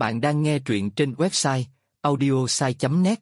Bạn đang nghe truyện trên website audiosai.net.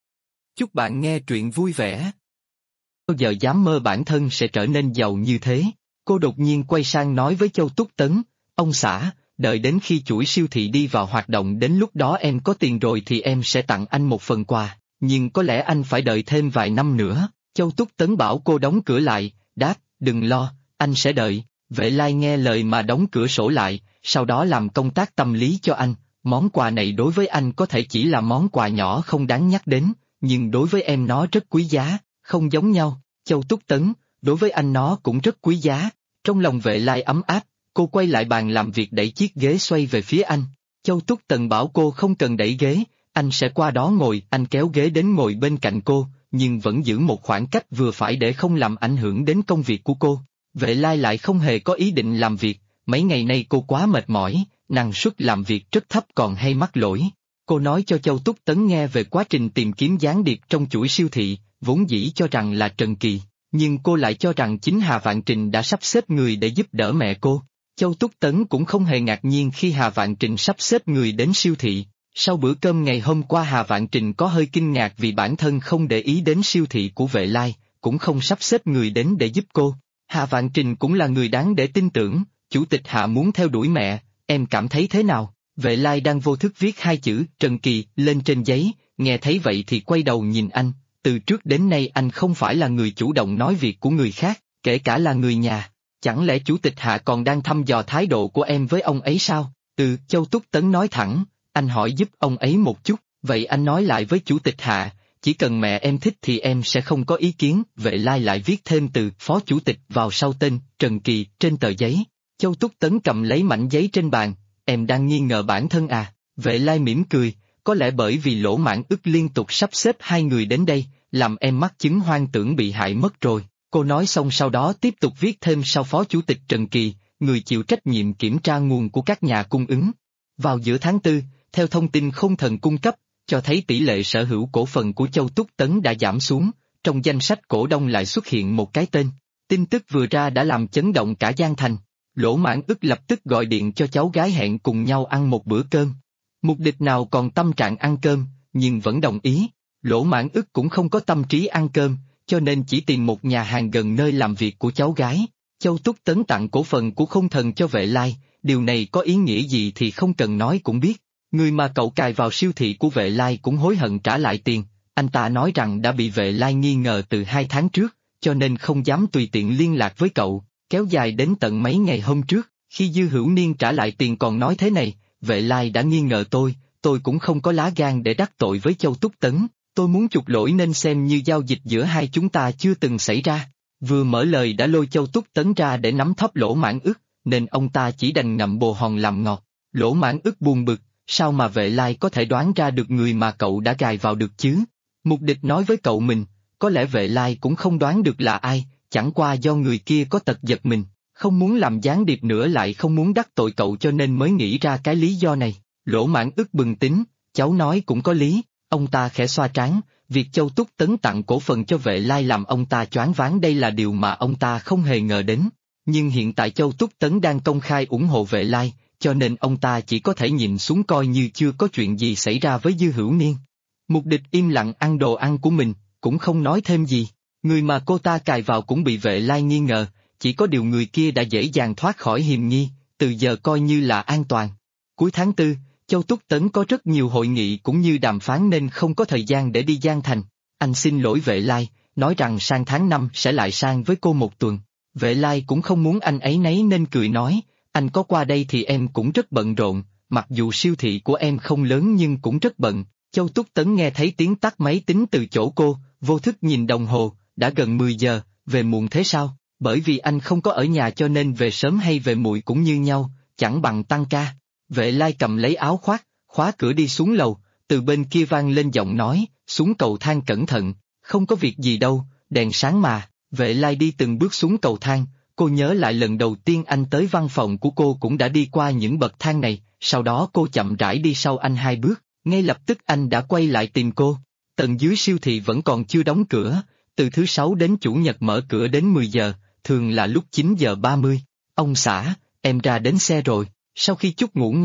Chúc bạn nghe truyện vui vẻ. Bao giờ dám mơ bản thân sẽ trở nên giàu như thế? Cô đột nhiên quay sang nói với Châu Túc Tấn, ông xã, đợi đến khi chuỗi siêu thị đi vào hoạt động đến lúc đó em có tiền rồi thì em sẽ tặng anh một phần quà, nhưng có lẽ anh phải đợi thêm vài năm nữa. Châu Túc Tấn bảo cô đóng cửa lại, đáp, đừng lo, anh sẽ đợi. Vệ Lai nghe lời mà đóng cửa sổ lại, sau đó làm công tác tâm lý cho anh. Món quà này đối với anh có thể chỉ là món quà nhỏ không đáng nhắc đến, nhưng đối với em nó rất quý giá, không giống nhau. Châu Túc Tấn, đối với anh nó cũng rất quý giá. Trong lòng Vệ Lai ấm áp, cô quay lại bàn làm việc đẩy chiếc ghế xoay về phía anh. Châu Túc Tấn bảo cô không cần đẩy ghế, anh sẽ qua đó ngồi. Anh kéo ghế đến ngồi bên cạnh cô, nhưng vẫn giữ một khoảng cách vừa phải để không làm ảnh hưởng đến công việc của cô. Vệ Lai lại không hề có ý định làm việc, mấy ngày nay cô quá mệt mỏi, năng suất làm việc rất thấp còn hay mắc lỗi. Cô nói cho Châu Túc Tấn nghe về quá trình tìm kiếm gián điệp trong chuỗi siêu thị, vốn dĩ cho rằng là Trần Kỳ, nhưng cô lại cho rằng chính Hà Vạn Trình đã sắp xếp người để giúp đỡ mẹ cô. Châu Túc Tấn cũng không hề ngạc nhiên khi Hà Vạn Trình sắp xếp người đến siêu thị. Sau bữa cơm ngày hôm qua Hà Vạn Trình có hơi kinh ngạc vì bản thân không để ý đến siêu thị của Vệ Lai, cũng không sắp xếp người đến để giúp cô. Hà Vạn Trình cũng là người đáng để tin tưởng, chủ tịch Hạ muốn theo đuổi mẹ, em cảm thấy thế nào? Vệ Lai đang vô thức viết hai chữ Trần Kỳ lên trên giấy, nghe thấy vậy thì quay đầu nhìn anh, từ trước đến nay anh không phải là người chủ động nói việc của người khác, kể cả là người nhà. Chẳng lẽ chủ tịch Hạ còn đang thăm dò thái độ của em với ông ấy sao? Châu Túc Tấn nói thẳng, anh hỏi giúp ông ấy một chút, vậy anh nói lại với chủ tịch Hạ, chỉ cần mẹ em thích thì em sẽ không có ý kiến. Vệ Lai lại viết thêm từ phó chủ tịch vào sau tên Trần Kỳ trên tờ giấy. Châu Túc Tấn cầm lấy mảnh giấy trên bàn, em đang nghi ngờ bản thân à? Vệ Lai mỉm cười, có lẽ bởi vì Lỗ Mãn Ức liên tục sắp xếp hai người đến đây, làm em mắc chứng hoang tưởng bị hại mất rồi. Cô nói xong sau đó tiếp tục viết thêm sau phó chủ tịch Trần Kỳ, người chịu trách nhiệm kiểm tra nguồn của các nhà cung ứng. Vào giữa tháng 4, theo thông tin không thần cung cấp, cho thấy tỷ lệ sở hữu cổ phần của Châu Túc Tấn đã giảm xuống, trong danh sách cổ đông lại xuất hiện một cái tên. Tin tức vừa ra đã làm chấn động cả Giang Thành. Lỗ Mãn Ức lập tức gọi điện cho cháu gái hẹn cùng nhau ăn một bữa cơm. Mục đích nào còn tâm trạng ăn cơm, nhưng vẫn đồng ý. Lỗ Mãn Ức cũng không có tâm trí ăn cơm, cho nên chỉ tìm một nhà hàng gần nơi làm việc của cháu gái. Châu Túc Tấn tặng cổ phần của không thần cho Vệ Lai, điều này có ý nghĩa gì thì không cần nói cũng biết. Người mà cậu cài vào siêu thị của Vệ Lai cũng hối hận trả lại tiền, anh ta nói rằng đã bị Vệ Lai nghi ngờ từ 2 tháng trước, cho nên không dám tùy tiện liên lạc với cậu, kéo dài đến tận mấy ngày hôm trước, khi Dư Hữu Niên trả lại tiền còn nói thế này, Vệ Lai đã nghi ngờ tôi cũng không có lá gan để đắc tội với Châu Túc Tấn, tôi muốn chuộc lỗi nên xem như giao dịch giữa hai chúng ta chưa từng xảy ra. Vừa mở lời đã lôi Châu Túc Tấn ra để nắm thóp Lỗ Mãn Ức, nên ông ta chỉ đành ngậm bồ hòn làm ngọt. Lỗ Mãn Ức buồn bực, sao mà Vệ Lai có thể đoán ra được người mà cậu đã gài vào được chứ? Mục đích nói với cậu mình, có lẽ Vệ Lai cũng không đoán được là ai, chẳng qua do người kia có tật giật mình, không muốn làm gián điệp nữa lại không muốn đắc tội cậu cho nên mới nghĩ ra cái lý do này. Lỗ Mãn Ức bừng tỉnh, cháu nói cũng có lý, ông ta khẽ xoa trán, việc Châu Túc Tấn tặng cổ phần cho Vệ Lai làm ông ta choáng váng, đây là điều mà ông ta không hề ngờ đến. Nhưng hiện tại Châu Túc Tấn đang công khai ủng hộ Vệ Lai, cho nên ông ta chỉ có thể nhìn xuống coi như chưa có chuyện gì xảy ra với Dư Hữu Niên. Mục đích im lặng ăn đồ ăn của mình, cũng không nói thêm gì. Người mà cô ta cài vào cũng bị Vệ Lai nghi ngờ, chỉ có điều người kia đã dễ dàng thoát khỏi hiềm nghi, từ giờ coi như là an toàn. Cuối tháng 4, Châu Túc Tấn có rất nhiều hội nghị cũng như đàm phán nên không có thời gian để đi Giang Thành. Anh xin lỗi Vệ Lai, nói rằng sang tháng 5 sẽ lại sang với cô một tuần. Vệ Lai cũng không muốn anh ấy nấy nên cười nói, anh có qua đây thì em cũng rất bận rộn, mặc dù siêu thị của em không lớn nhưng cũng rất bận. Châu Túc Tấn nghe thấy tiếng tắt máy tính từ chỗ cô, vô thức nhìn đồng hồ, đã gần 10 giờ, về muộn thế sao? Bởi vì anh không có ở nhà cho nên về sớm hay về muộn cũng như nhau, chẳng bằng tăng ca. Vệ Lai cầm lấy áo khoác, khóa cửa đi xuống lầu, từ bên kia vang lên giọng nói, xuống cầu thang cẩn thận, không có việc gì đâu, đèn sáng mà. Vệ Lai đi từng bước xuống cầu thang, cô nhớ lại lần đầu tiên anh tới văn phòng của cô cũng đã đi qua những bậc thang này, sau đó cô chậm rãi đi sau anh 2 bước, ngay lập tức anh đã quay lại tìm cô. Tầng dưới siêu thị vẫn còn chưa đóng cửa, từ thứ Sáu đến Chủ nhật mở cửa đến 10 giờ, thường là lúc 9 giờ 30. Ông xã, em ra đến xe rồi. Sau khi chút ngủ ngon,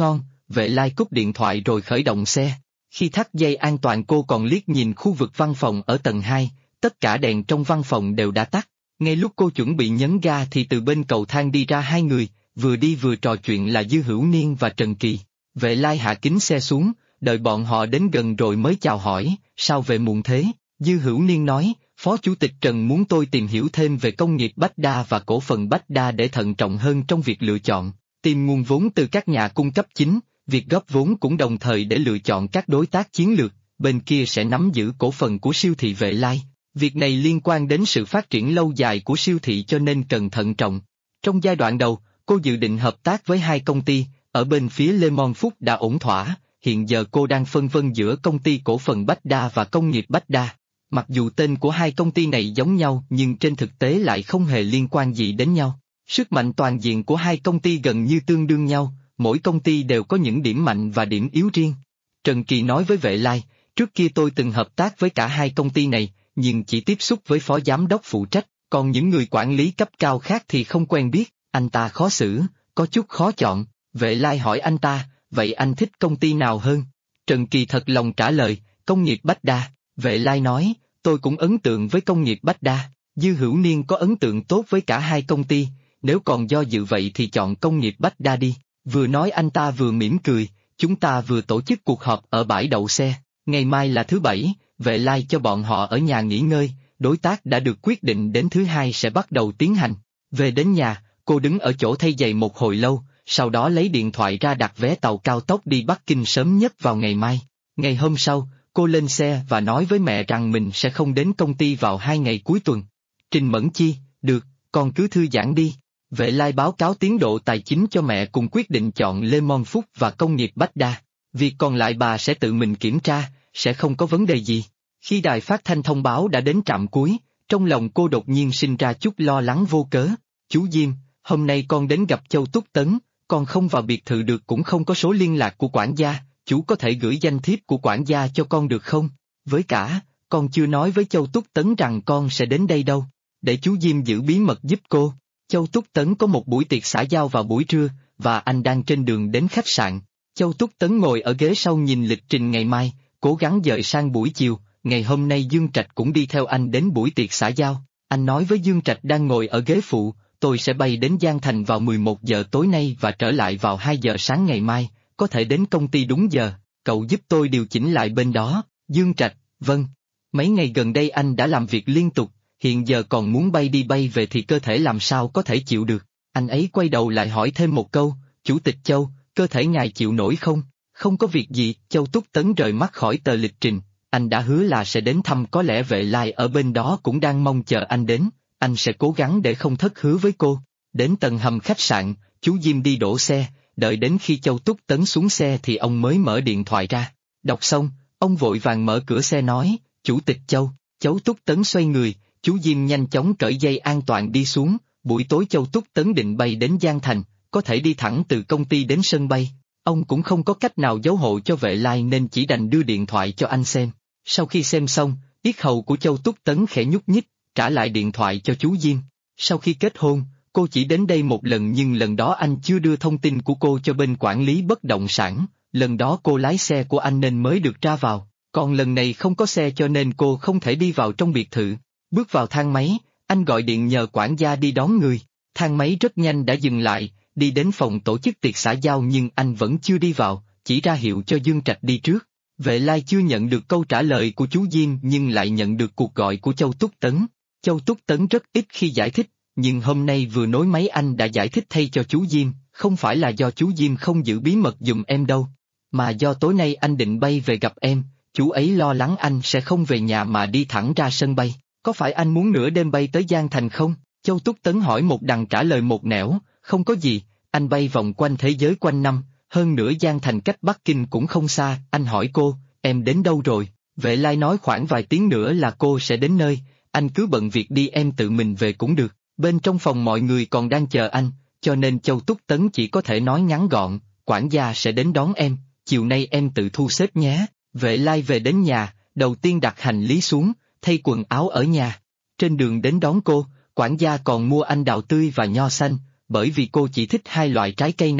Vệ Lai cúp điện thoại rồi khởi động xe. Khi thắt dây an toàn cô còn liếc nhìn khu vực văn phòng ở tầng 2, tất cả đèn trong văn phòng đều đã tắt. Ngay lúc cô chuẩn bị nhấn ga thì từ bên cầu thang đi ra hai người, vừa đi vừa trò chuyện là Dư Hữu Niên và Trần Kỳ. Vệ Lai hạ kính xe xuống, đợi bọn họ đến gần rồi mới chào hỏi, sao về muộn thế? Dư Hữu Niên nói, Phó Chủ tịch Trần muốn tôi tìm hiểu thêm về công nghiệp Bách Đa và cổ phần Bách Đa để thận trọng hơn trong việc lựa chọn, tìm nguồn vốn từ các nhà cung cấp chính, việc góp vốn cũng đồng thời để lựa chọn các đối tác chiến lược, bên kia sẽ nắm giữ cổ phần của siêu thị Vệ Lai. Việc này liên quan đến sự phát triển lâu dài của siêu thị cho nên cần thận trọng. Trong giai đoạn đầu, cô dự định hợp tác với hai công ty, ở bên phía Lemon Food đã ổn thỏa, hiện giờ cô đang phân vân giữa công ty cổ phần Bách Đa và công nghiệp Bách Đa. Mặc dù tên của hai công ty này giống nhau nhưng trên thực tế lại không hề liên quan gì đến nhau. Sức mạnh toàn diện của hai công ty gần như tương đương nhau, mỗi công ty đều có những điểm mạnh và điểm yếu riêng. Trần Kỳ nói với Vệ Lai, trước kia tôi từng hợp tác với cả hai công ty này, nhưng chỉ tiếp xúc với phó giám đốc phụ trách, còn những người quản lý cấp cao khác thì không quen biết, anh ta khó xử, có chút khó chọn. Vệ Lai hỏi anh ta, vậy anh thích công ty nào hơn? Trần Kỳ thật lòng trả lời, công nghiệp Bách Đa. Vệ Lai nói, tôi cũng ấn tượng với công nghiệp Bách Đa. Dư Hữu Niên có ấn tượng tốt với cả hai công ty, nếu còn do dự vậy thì chọn công nghiệp Bách Đa đi. Vừa nói anh ta vừa mỉm cười, chúng ta vừa tổ chức cuộc họp ở bãi đậu xe, ngày mai là thứ Bảy, Vệ Lai cho bọn họ ở nhà nghỉ ngơi, đối tác đã được quyết định đến thứ Hai sẽ bắt đầu tiến hành. Về đến nhà, cô đứng ở chỗ thay giày một hồi lâu, sau đó lấy điện thoại ra đặt vé tàu cao tốc đi Bắc Kinh sớm nhất vào ngày mai. Ngày hôm sau, cô lên xe và nói với mẹ rằng mình sẽ không đến công ty vào 2 ngày cuối tuần. Trình Mẫn Chi, được, con cứ thư giãn đi. Vệ Lai báo cáo tiến độ tài chính cho mẹ cùng quyết định chọn Lemon Food và công nghiệp Bách Đa. Việc còn lại bà sẽ tự mình kiểm tra, sẽ không có vấn đề gì. Khi đài phát thanh thông báo đã đến trạm cuối, trong lòng cô đột nhiên sinh ra chút lo lắng vô cớ. Chú Diêm, hôm nay con đến gặp Châu Túc Tấn, con không vào biệt thự được cũng không có số liên lạc của quản gia, chú có thể gửi danh thiếp của quản gia cho con được không? Với cả, con chưa nói với Châu Túc Tấn rằng con sẽ đến đây đâu, để chú Diêm giữ bí mật giúp cô. Châu Túc Tấn có một buổi tiệc xã giao vào buổi trưa, và anh đang trên đường đến khách sạn. Châu Túc Tấn ngồi ở ghế sau nhìn lịch trình ngày mai, cố gắng dời sang buổi chiều, ngày hôm nay Dương Trạch cũng đi theo anh đến buổi tiệc xã giao. Anh nói với Dương Trạch đang ngồi ở ghế phụ, tôi sẽ bay đến Giang Thành vào 11 giờ tối nay và trở lại vào 2 giờ sáng ngày mai, có thể đến công ty đúng giờ, cậu giúp tôi điều chỉnh lại bên đó. Dương Trạch, vâng. Mấy ngày gần đây anh đã làm việc liên tục, hiện giờ còn muốn bay đi bay về thì cơ thể làm sao có thể chịu được. Anh ấy quay đầu lại hỏi thêm một câu, Chủ tịch Châu, cơ thể ngài chịu nổi không? Không có việc gì, Châu Túc Tấn rời mắt khỏi tờ lịch trình, anh đã hứa là sẽ đến thăm, có lẽ Vệ Lai ở bên đó cũng đang mong chờ anh đến, anh sẽ cố gắng để không thất hứa với cô. Đến tầng hầm khách sạn, chú Diêm đi đổ xe, đợi đến khi Châu Túc Tấn xuống xe thì ông mới mở điện thoại ra. Đọc xong, ông vội vàng mở cửa xe nói, Chủ tịch Châu. Châu Túc Tấn xoay người, chú Diêm nhanh chóng cởi dây an toàn đi xuống, buổi tối Châu Túc Tấn định bay đến Giang Thành, có thể đi thẳng từ công ty đến sân bay. Ông cũng không có cách nào giấu hộ cho Vệ Lai nên chỉ đành đưa điện thoại cho anh xem. Sau khi xem xong, yết hầu của Châu Túc Tấn khẽ nhúc nhích, trả lại điện thoại cho chú Diêm. Sau khi kết hôn, cô chỉ đến đây một lần nhưng lần đó anh chưa đưa thông tin của cô cho bên quản lý bất động sản, lần đó cô lái xe của anh nên mới được ra vào, còn lần này không có xe cho nên cô không thể đi vào trong biệt thự. Bước vào thang máy, anh gọi điện nhờ quản gia đi đón người, thang máy rất nhanh đã dừng lại, đi đến phòng tổ chức tiệc xã giao nhưng anh vẫn chưa đi vào, chỉ ra hiệu cho Dương Trạch đi trước. Vệ Lai chưa nhận được câu trả lời của chú Diêm nhưng lại nhận được cuộc gọi của Châu Túc Tấn. Châu Túc Tấn rất ít khi giải thích, nhưng hôm nay vừa nối máy anh đã giải thích thay cho chú Diêm, không phải là do chú Diêm không giữ bí mật giùm em đâu, mà do tối nay anh định bay về gặp em, chú ấy lo lắng anh sẽ không về nhà mà đi thẳng ra sân bay. Có phải anh muốn nửa đêm bay tới Giang Thành không? Châu Túc Tấn hỏi một đằng trả lời một nẻo, không có gì, anh bay vòng quanh thế giới quanh năm, hơn nữa Giang Thành cách Bắc Kinh cũng không xa. Anh hỏi cô, em đến đâu rồi? Vệ Lai nói khoảng vài tiếng nữa là cô sẽ đến nơi, anh cứ bận việc đi, em tự mình về cũng được. Bên trong phòng mọi người còn đang chờ anh, cho nên Châu Túc Tấn chỉ có thể nói ngắn gọn, quản gia sẽ đến đón em, chiều nay em tự thu xếp nhé. Vệ Lai về đến nhà, đầu tiên đặt hành lý xuống, thay quần áo ở nhà. Trên đường đến đón cô, quản gia còn mua anh đào tươi và nho xanh, bởi vì cô chỉ thích hai loại trái cây này,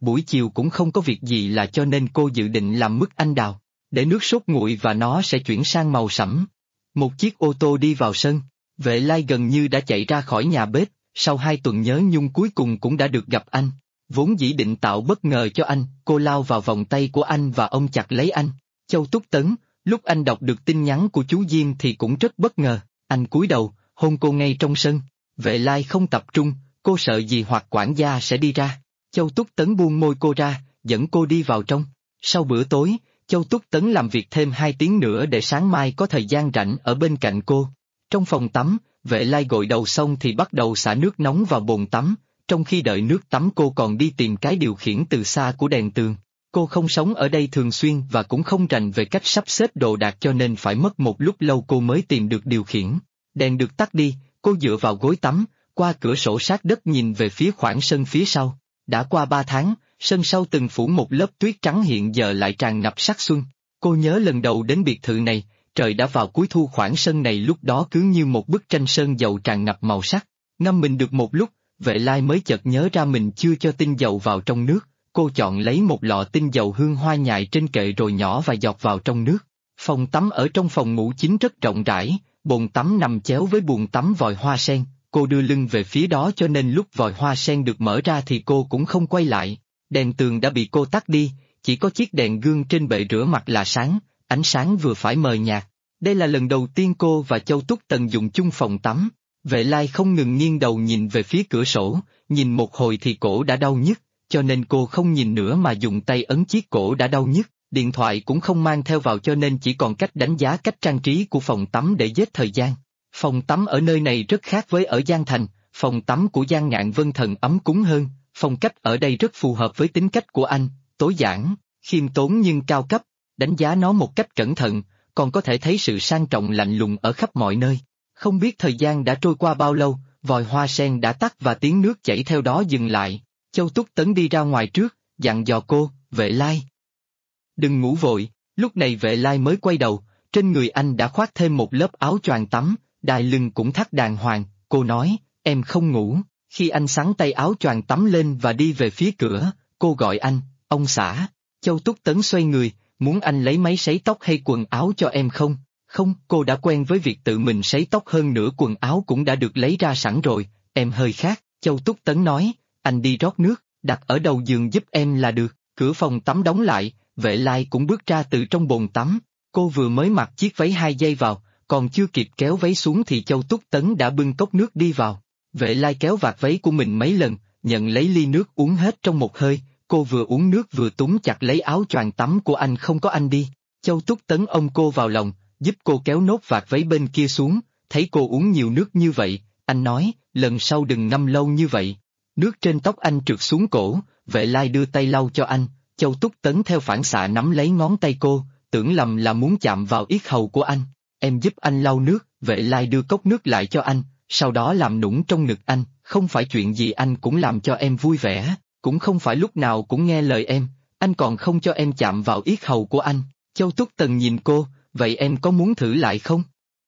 buổi chiều cũng không có việc gì là cho nên cô dự định làm mứt anh đào, để nước sốt nguội và nó sẽ chuyển sang màu sẫm. Một chiếc ô tô đi vào sân, Vệ Lai gần như đã chạy ra khỏi nhà bếp, sau 2 tuần nhớ nhung cuối cùng cũng đã được gặp anh. Vốn dĩ định tạo bất ngờ cho anh, cô lao vào vòng tay của anh và ôm chặt lấy anh. Châu Túc Tấn, lúc anh đọc được tin nhắn của chú Diêm thì cũng rất bất ngờ, anh cúi đầu, hôn cô ngay trong sân. Vệ Lai không tập trung, cô sợ gì hoặc quản gia sẽ đi ra. Châu Túc Tấn buông môi cô ra, dẫn cô đi vào trong. Sau bữa tối, Châu Túc Tấn làm việc thêm 2 tiếng nữa để sáng mai có thời gian rảnh ở bên cạnh cô. Trong phòng tắm, Vệ Lai gội đầu xong thì bắt đầu xả nước nóng vào bồn tắm, trong khi đợi nước tắm cô còn đi tìm cái điều khiển từ xa của đèn tường. Cô không sống ở đây thường xuyên và cũng không rành về cách sắp xếp đồ đạc cho nên phải mất một lúc lâu cô mới tìm được điều khiển. Đèn được tắt đi, cô dựa vào gối tắm, qua cửa sổ sát đất nhìn về phía khoảng sân phía sau. Đã qua 3 tháng, sân sau từng phủ một lớp tuyết trắng hiện giờ lại tràn ngập sắc xuân. Cô nhớ lần đầu đến biệt thự này, trời đã vào cuối thu, khoảng sân này lúc đó cứ như một bức tranh sơn dầu tràn ngập màu sắc. Ngâm mình được một lúc, Vệ Lai mới chợt nhớ ra mình chưa cho tinh dầu vào trong nước. Cô chọn lấy một lọ tinh dầu hương hoa nhài trên kệ rồi nhỏ và giọt vào trong nước. Phòng tắm ở trong phòng ngủ chính rất rộng rãi, bồn tắm nằm chéo với bồn tắm vòi hoa sen. Cô đưa lưng về phía đó cho nên lúc vòi hoa sen được mở ra thì cô cũng không quay lại. Đèn tường đã bị cô tắt đi, chỉ có chiếc đèn gương trên bệ rửa mặt là sáng, ánh sáng vừa phải mờ nhạt. Đây là lần đầu tiên cô và Châu Túc Tần dùng chung phòng tắm. Vệ Lai không ngừng nghiêng đầu nhìn về phía cửa sổ, nhìn một hồi thì cổ đã đau nhức, cho nên cô không nhìn nữa mà dùng tay ấn chiếc cổ đã đau nhức. Điện thoại cũng không mang theo vào cho nên chỉ còn cách đánh giá cách trang trí của phòng tắm để giết thời gian. Phòng tắm ở nơi này rất khác với ở Giang Thành, phòng tắm của Giang Ngạn Vân Thần ấm cúng hơn, phong cách ở đây rất phù hợp với tính cách của anh, tối giản, khiêm tốn nhưng cao cấp. Đánh giá nó một cách cẩn thận, còn có thể thấy sự sang trọng lạnh lùng ở khắp mọi nơi. Không biết thời gian đã trôi qua bao lâu, vòi hoa sen đã tắt và tiếng nước chảy theo đó dừng lại. Châu Túc Tấn đi ra ngoài trước, dặn dò cô, Vệ Lai. Đừng ngủ vội, lúc này Vệ Lai mới quay đầu, trên người anh đã khoác thêm một lớp áo choàng tắm, đai lưng cũng thắt đàng hoàng, cô nói, em không ngủ. Khi anh xắn tay áo choàng tắm lên và đi về phía cửa, cô gọi anh, ông xã. Châu Túc Tấn xoay người, muốn anh lấy máy sấy tóc hay quần áo cho em không? Không, cô đã quen với việc tự mình sấy tóc, hơn nữa quần áo cũng đã được lấy ra sẵn rồi, em hơi khác. Châu Túc Tấn nói, anh đi rót nước, đặt ở đầu giường giúp em là được. Cửa phòng tắm đóng lại, Vệ Lai cũng bước ra từ trong bồn tắm. Cô vừa mới mặc chiếc váy 2 giây vào, còn chưa kịp kéo váy xuống thì Châu Túc Tấn đã bưng cốc nước đi vào. Vệ Lai kéo vạt váy của mình mấy lần, nhận lấy ly nước uống hết trong một hơi. Cô vừa uống nước vừa túm chặt lấy áo choàng tắm của anh, không có anh đi. Châu Túc Tấn ôm cô vào lòng, giúp cô kéo nốt vạt váy bên kia xuống, thấy cô uống nhiều nước như vậy, anh nói, lần sau đừng ngâm lâu như vậy. Nước trên tóc anh trượt xuống cổ, Vệ Lai đưa tay lau cho anh, Châu Túc Tấn theo phản xạ nắm lấy ngón tay cô, tưởng lầm là muốn chạm vào yết hầu của anh. Em giúp anh lau nước, Vệ Lai đưa cốc nước lại cho anh, sau đó làm nũng trong ngực anh, không phải chuyện gì anh cũng làm cho em vui vẻ, cũng không phải lúc nào cũng nghe lời em, anh còn không cho em chạm vào yết hầu của anh. Châu Túc Tần nhìn cô, vậy em có muốn thử lại không?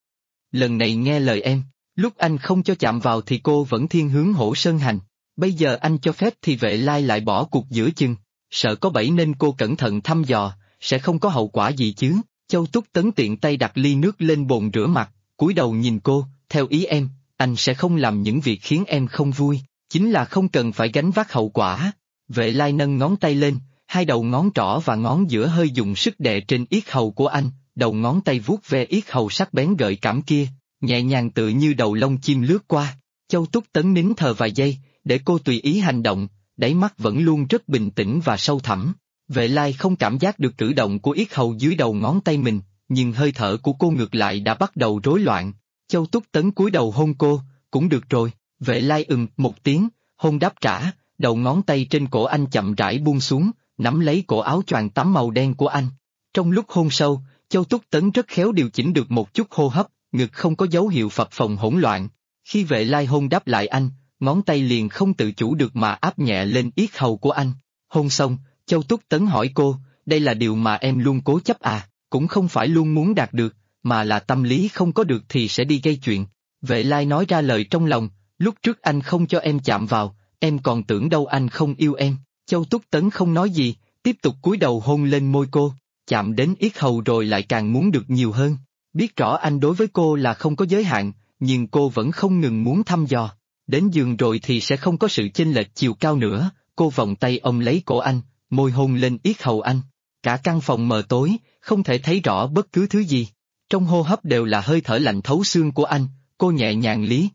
Lần này nghe lời em, lúc anh không cho chạm vào thì cô vẫn thiên hướng Hổ Sơn Hành, bây giờ anh cho phép thì Vệ Lai lại bỏ cuộc giữa chừng, sợ có bẫy nên cô cẩn thận thăm dò, sẽ không có hậu quả gì chứ. Châu Túc Tấn tiện tay đặt ly nước lên bồn rửa mặt, cúi đầu nhìn cô, theo ý em, anh sẽ không làm những việc khiến em không vui, chính là không cần phải gánh vác hậu quả. Vệ Lai nâng ngón tay lên, hai đầu ngón trỏ và ngón giữa hơi dùng sức đè trên yết hầu của anh, đầu ngón tay vuốt ve yết hầu sắc bén gợi cảm kia, nhẹ nhàng tự như đầu lông chim lướt qua. Châu Túc Tấn nín thờ vài giây, để cô tùy ý hành động, đáy mắt vẫn luôn rất bình tĩnh và sâu thẳm. Vệ Lai không cảm giác được cử động của yết hầu dưới đầu ngón tay mình, nhưng hơi thở của cô ngược lại đã bắt đầu rối loạn. Châu Túc Tấn cúi đầu hôn cô, cũng được rồi. Vệ Lai một tiếng, hôn đáp trả, đầu ngón tay trên cổ anh chậm rãi buông xuống, nắm lấy cổ áo choàng tắm màu đen của anh. Trong lúc hôn sâu, Châu Túc Tấn rất khéo điều chỉnh được một chút hô hấp, ngực không có dấu hiệu phập phồng hỗn loạn. Khi Vệ Lai hôn đáp lại anh, ngón tay liền không tự chủ được mà áp nhẹ lên yết hầu của anh. Hôn xong, Châu Túc Tấn hỏi cô, đây là điều mà em luôn cố chấp à? Cũng không phải luôn muốn đạt được, mà là tâm lý không có được thì sẽ đi gây chuyện. Vệ Lai nói ra lời trong lòng, lúc trước anh không cho em chạm vào, em còn tưởng đâu anh không yêu em, Châu Túc Tấn không nói gì, tiếp tục cúi đầu hôn lên môi cô, chạm đến yết hầu rồi lại càng muốn được nhiều hơn. Biết rõ anh đối với cô là không có giới hạn, nhưng cô vẫn không ngừng muốn thăm dò. Đến giường rồi thì sẽ không có sự chênh lệch chiều cao nữa, cô vòng tay ôm lấy cổ anh, môi hôn lên yết hầu anh. Cả căn phòng mờ tối, không thể thấy rõ bất cứ thứ gì. Trong hô hấp đều là hơi thở lạnh thấu xương của anh, cô nhẹ nhàng lý,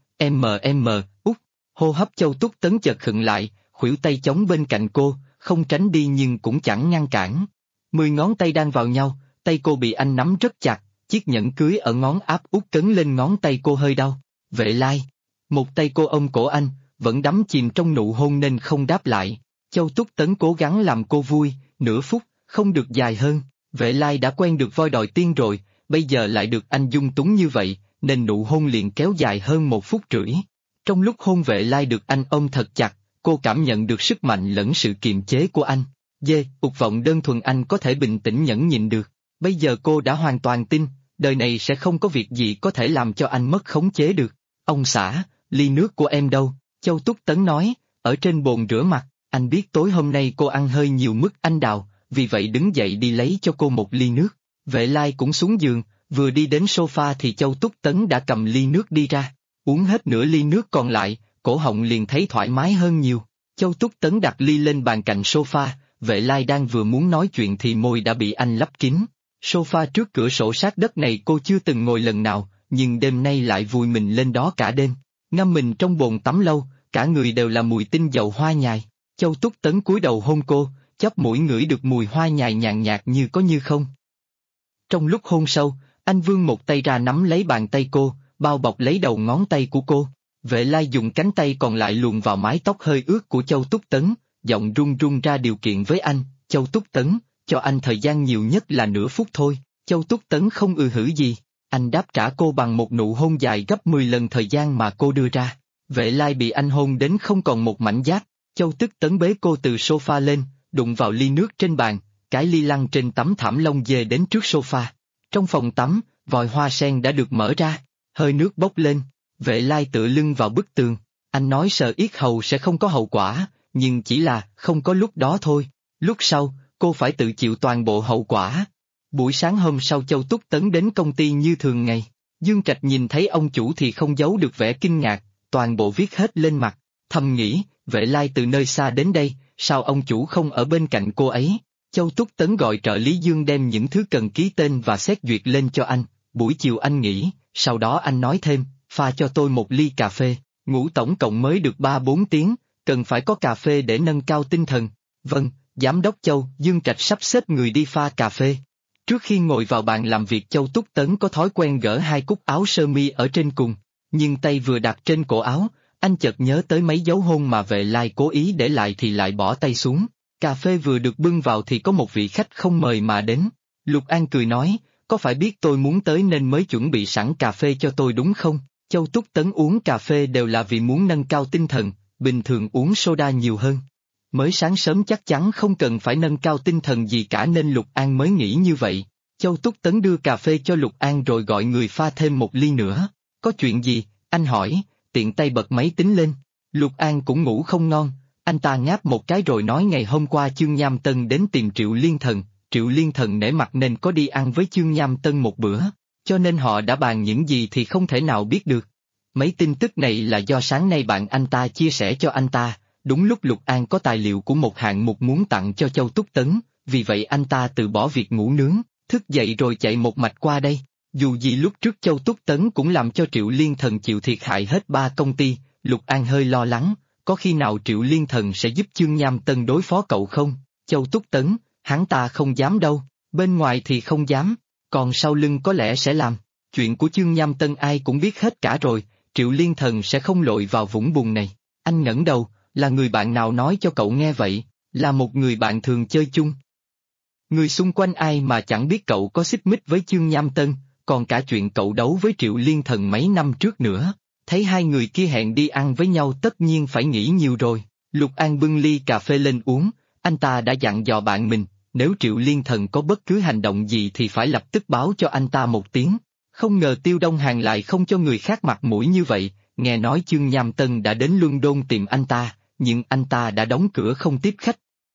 út. Hô hấp Châu Túc Tấn chợt khựng lại, khuỷu tay chống bên cạnh cô, không tránh đi nhưng cũng chẳng ngăn cản. 10 ngón tay đang vào nhau, tay cô bị anh nắm rất chặt, chiếc nhẫn cưới ở ngón áp út cấn lên ngón tay cô hơi đau. Vệ Lai. Một tay cô ôm cổ anh, vẫn đắm chìm trong nụ hôn nên không đáp lại. Châu Túc Tấn cố gắng làm cô vui, nửa phút, không được dài hơn. Vệ Lai đã quen được voi đòi tiên rồi, bây giờ lại được anh dung túng như vậy, nên nụ hôn liền kéo dài hơn 1 phút rưỡi. Trong lúc hôn Vệ Lai được anh ôm thật chặt, cô cảm nhận được sức mạnh lẫn sự kiềm chế của anh. Dục vọng đơn thuần anh có thể bình tĩnh nhẫn nhịn được. Bây giờ cô đã hoàn toàn tin, đời này sẽ không có việc gì có thể làm cho anh mất khống chế được. Ông xã, ly nước của em đâu? Châu Túc Tấn nói, ở trên bồn rửa mặt. Anh biết tối hôm nay cô ăn hơi nhiều mứt anh đào, vì vậy đứng dậy đi lấy cho cô một ly nước. Vệ Lai cũng xuống giường, vừa đi đến sofa thì Châu Túc Tấn đã cầm ly nước đi ra. Uống hết nửa ly nước còn lại, cổ họng liền thấy thoải mái hơn nhiều. Châu Túc Tấn đặt ly lên bàn cạnh sofa, Vệ Lai đang vừa muốn nói chuyện thì môi đã bị anh lấp kín. Sofa trước cửa sổ sát đất này cô chưa từng ngồi lần nào, nhưng đêm nay lại vùi mình lên đó cả đêm. Ngâm mình trong bồn tắm lâu, cả người đều là mùi tinh dầu hoa nhài. Châu Túc Tấn cúi đầu hôn cô, chóp mũi ngửi được mùi hoa nhài nhàn nhạt như có như không. Trong lúc hôn sâu, anh vươn một tay ra nắm lấy bàn tay cô, bao bọc lấy đầu ngón tay của cô. Vệ Lai dùng cánh tay còn lại luồn vào mái tóc hơi ướt của Châu Túc Tấn, giọng run run ra điều kiện với anh, Châu Túc Tấn, cho anh thời gian nhiều nhất là nửa phút thôi. Châu Túc Tấn không hử gì, anh đáp trả cô bằng một nụ hôn dài gấp 10 lần thời gian mà cô đưa ra. Vệ Lai bị anh hôn đến không còn một mảnh giáp. Châu Túc Tấn bế cô từ sofa lên, đụng vào ly nước trên bàn, cái ly lăn trên tấm thảm lông dê đến trước sofa. Trong phòng tắm, vòi hoa sen đã được mở ra, hơi nước bốc lên. Vệ Lai tựa lưng vào bức tường, anh nói sợ yết hầu sẽ không có hậu quả, nhưng chỉ là không có lúc đó thôi. Lúc sau, cô phải tự chịu toàn bộ hậu quả. Buổi sáng hôm sau Châu Túc Tấn đến công ty như thường ngày. Dương Trạch nhìn thấy ông chủ thì không giấu được vẻ kinh ngạc, toàn bộ viết hết lên mặt, thầm nghĩ, Vệ Lai từ nơi xa đến đây, sao ông chủ không ở bên cạnh cô ấy? Châu Túc Tấn gọi trợ lý Dương đem những thứ cần ký tên và xét duyệt lên cho anh. Buổi chiều anh nghỉ, sau đó anh nói thêm, pha cho tôi một ly cà phê, ngủ tổng cộng mới được 3-4 tiếng, cần phải có cà phê để nâng cao tinh thần. Vâng, Giám đốc Châu. Dương Trạch sắp xếp người đi pha cà phê. Trước khi ngồi vào bàn làm việc Châu Túc Tấn có thói quen gỡ 2 cúc áo sơ mi ở trên cùng, nhưng tay vừa đặt trên cổ áo, anh chợt nhớ tới mấy dấu hôn mà Vệ Lai cố ý để lại thì lại bỏ tay xuống. Cà phê vừa được bưng vào thì có một vị khách không mời mà đến. Lục An cười nói, có phải biết tôi muốn tới nên mới chuẩn bị sẵn cà phê cho tôi đúng không? Châu Túc Tấn uống cà phê đều là vì muốn nâng cao tinh thần, bình thường uống soda nhiều hơn. Mới sáng sớm chắc chắn không cần phải nâng cao tinh thần gì cả nên Lục An mới nghĩ như vậy. Châu Túc Tấn đưa cà phê cho Lục An rồi gọi người pha thêm một ly nữa. Có chuyện gì? Anh hỏi, tiện tay bật máy tính lên. Lục An cũng ngủ không ngon, anh ta ngáp một cái rồi nói ngày hôm qua Chương Nham Tân đến tìm Triệu Liên Thần, Triệu Liên Thần nể mặt nên có đi ăn với Chương Nham Tân một bữa, cho nên họ đã bàn những gì thì không thể nào biết được. Mấy tin tức này là do sáng nay bạn anh ta chia sẻ cho anh ta, đúng lúc Lục An có tài liệu của một hạng mục muốn tặng cho Châu Túc Tấn, vì vậy anh ta từ bỏ việc ngủ nướng, thức dậy rồi chạy một mạch qua đây. Dù gì lúc trước Châu Túc Tấn cũng làm cho Triệu Liên Thần chịu thiệt hại hết 3 công ty, Lục An hơi lo lắng, có khi nào Triệu Liên Thần sẽ giúp Chương Nham Tân đối phó cậu không? Châu Túc Tấn, hắn ta không dám đâu, bên ngoài thì không dám, còn sau lưng có lẽ sẽ làm. Chuyện của Chương Nham Tân ai cũng biết hết cả rồi, Triệu Liên Thần sẽ không lội vào vũng bùn này. Anh ngẩng đầu, là người bạn nào nói cho cậu nghe vậy? Là một người bạn thường chơi chung. Người xung quanh ai mà chẳng biết cậu có xích mích với Chương Nham Tân, còn cả chuyện cậu đấu với Triệu Liên Thần mấy năm trước nữa. Thấy hai người kia hẹn đi ăn với nhau tất nhiên phải nghĩ nhiều rồi. Lục An bưng ly cà phê lên uống, anh ta đã dặn dò bạn mình, nếu Triệu Liên Thần có bất cứ hành động gì thì phải lập tức báo cho anh ta một tiếng. Không ngờ Tiêu Đông Hàn lại không cho người khác mặt mũi như vậy, nghe nói Chương Nham Tân đã đến Luân Đôn tìm anh ta, nhưng anh ta đã đóng cửa không tiếp khách.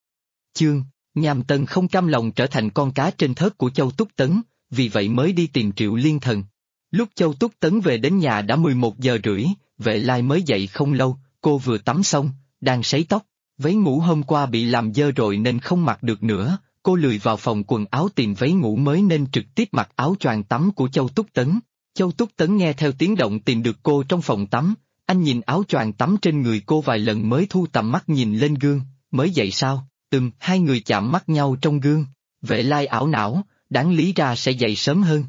Chương, Nham Tân không cam lòng trở thành con cá trên thớt của Châu Túc Tấn, vì vậy mới đi tìm Triệu Liên Thần. Lúc Châu Túc Tấn về đến nhà đã 11 giờ rưỡi, Vệ Lai mới dậy không lâu, cô vừa tắm xong, đang sấy tóc, váy ngủ hôm qua bị làm dơ rồi nên không mặc được nữa, cô lười vào phòng quần áo tìm váy ngủ mới nên trực tiếp mặc áo choàng tắm của Châu Túc Tấn. Châu Túc Tấn nghe theo tiếng động tìm được cô trong phòng tắm, anh nhìn áo choàng tắm trên người cô vài lần mới thu tầm mắt nhìn lên gương, mới dậy sao, hai người chạm mắt nhau trong gương, Vệ Lai ảo não, đáng lý ra sẽ dậy sớm hơn.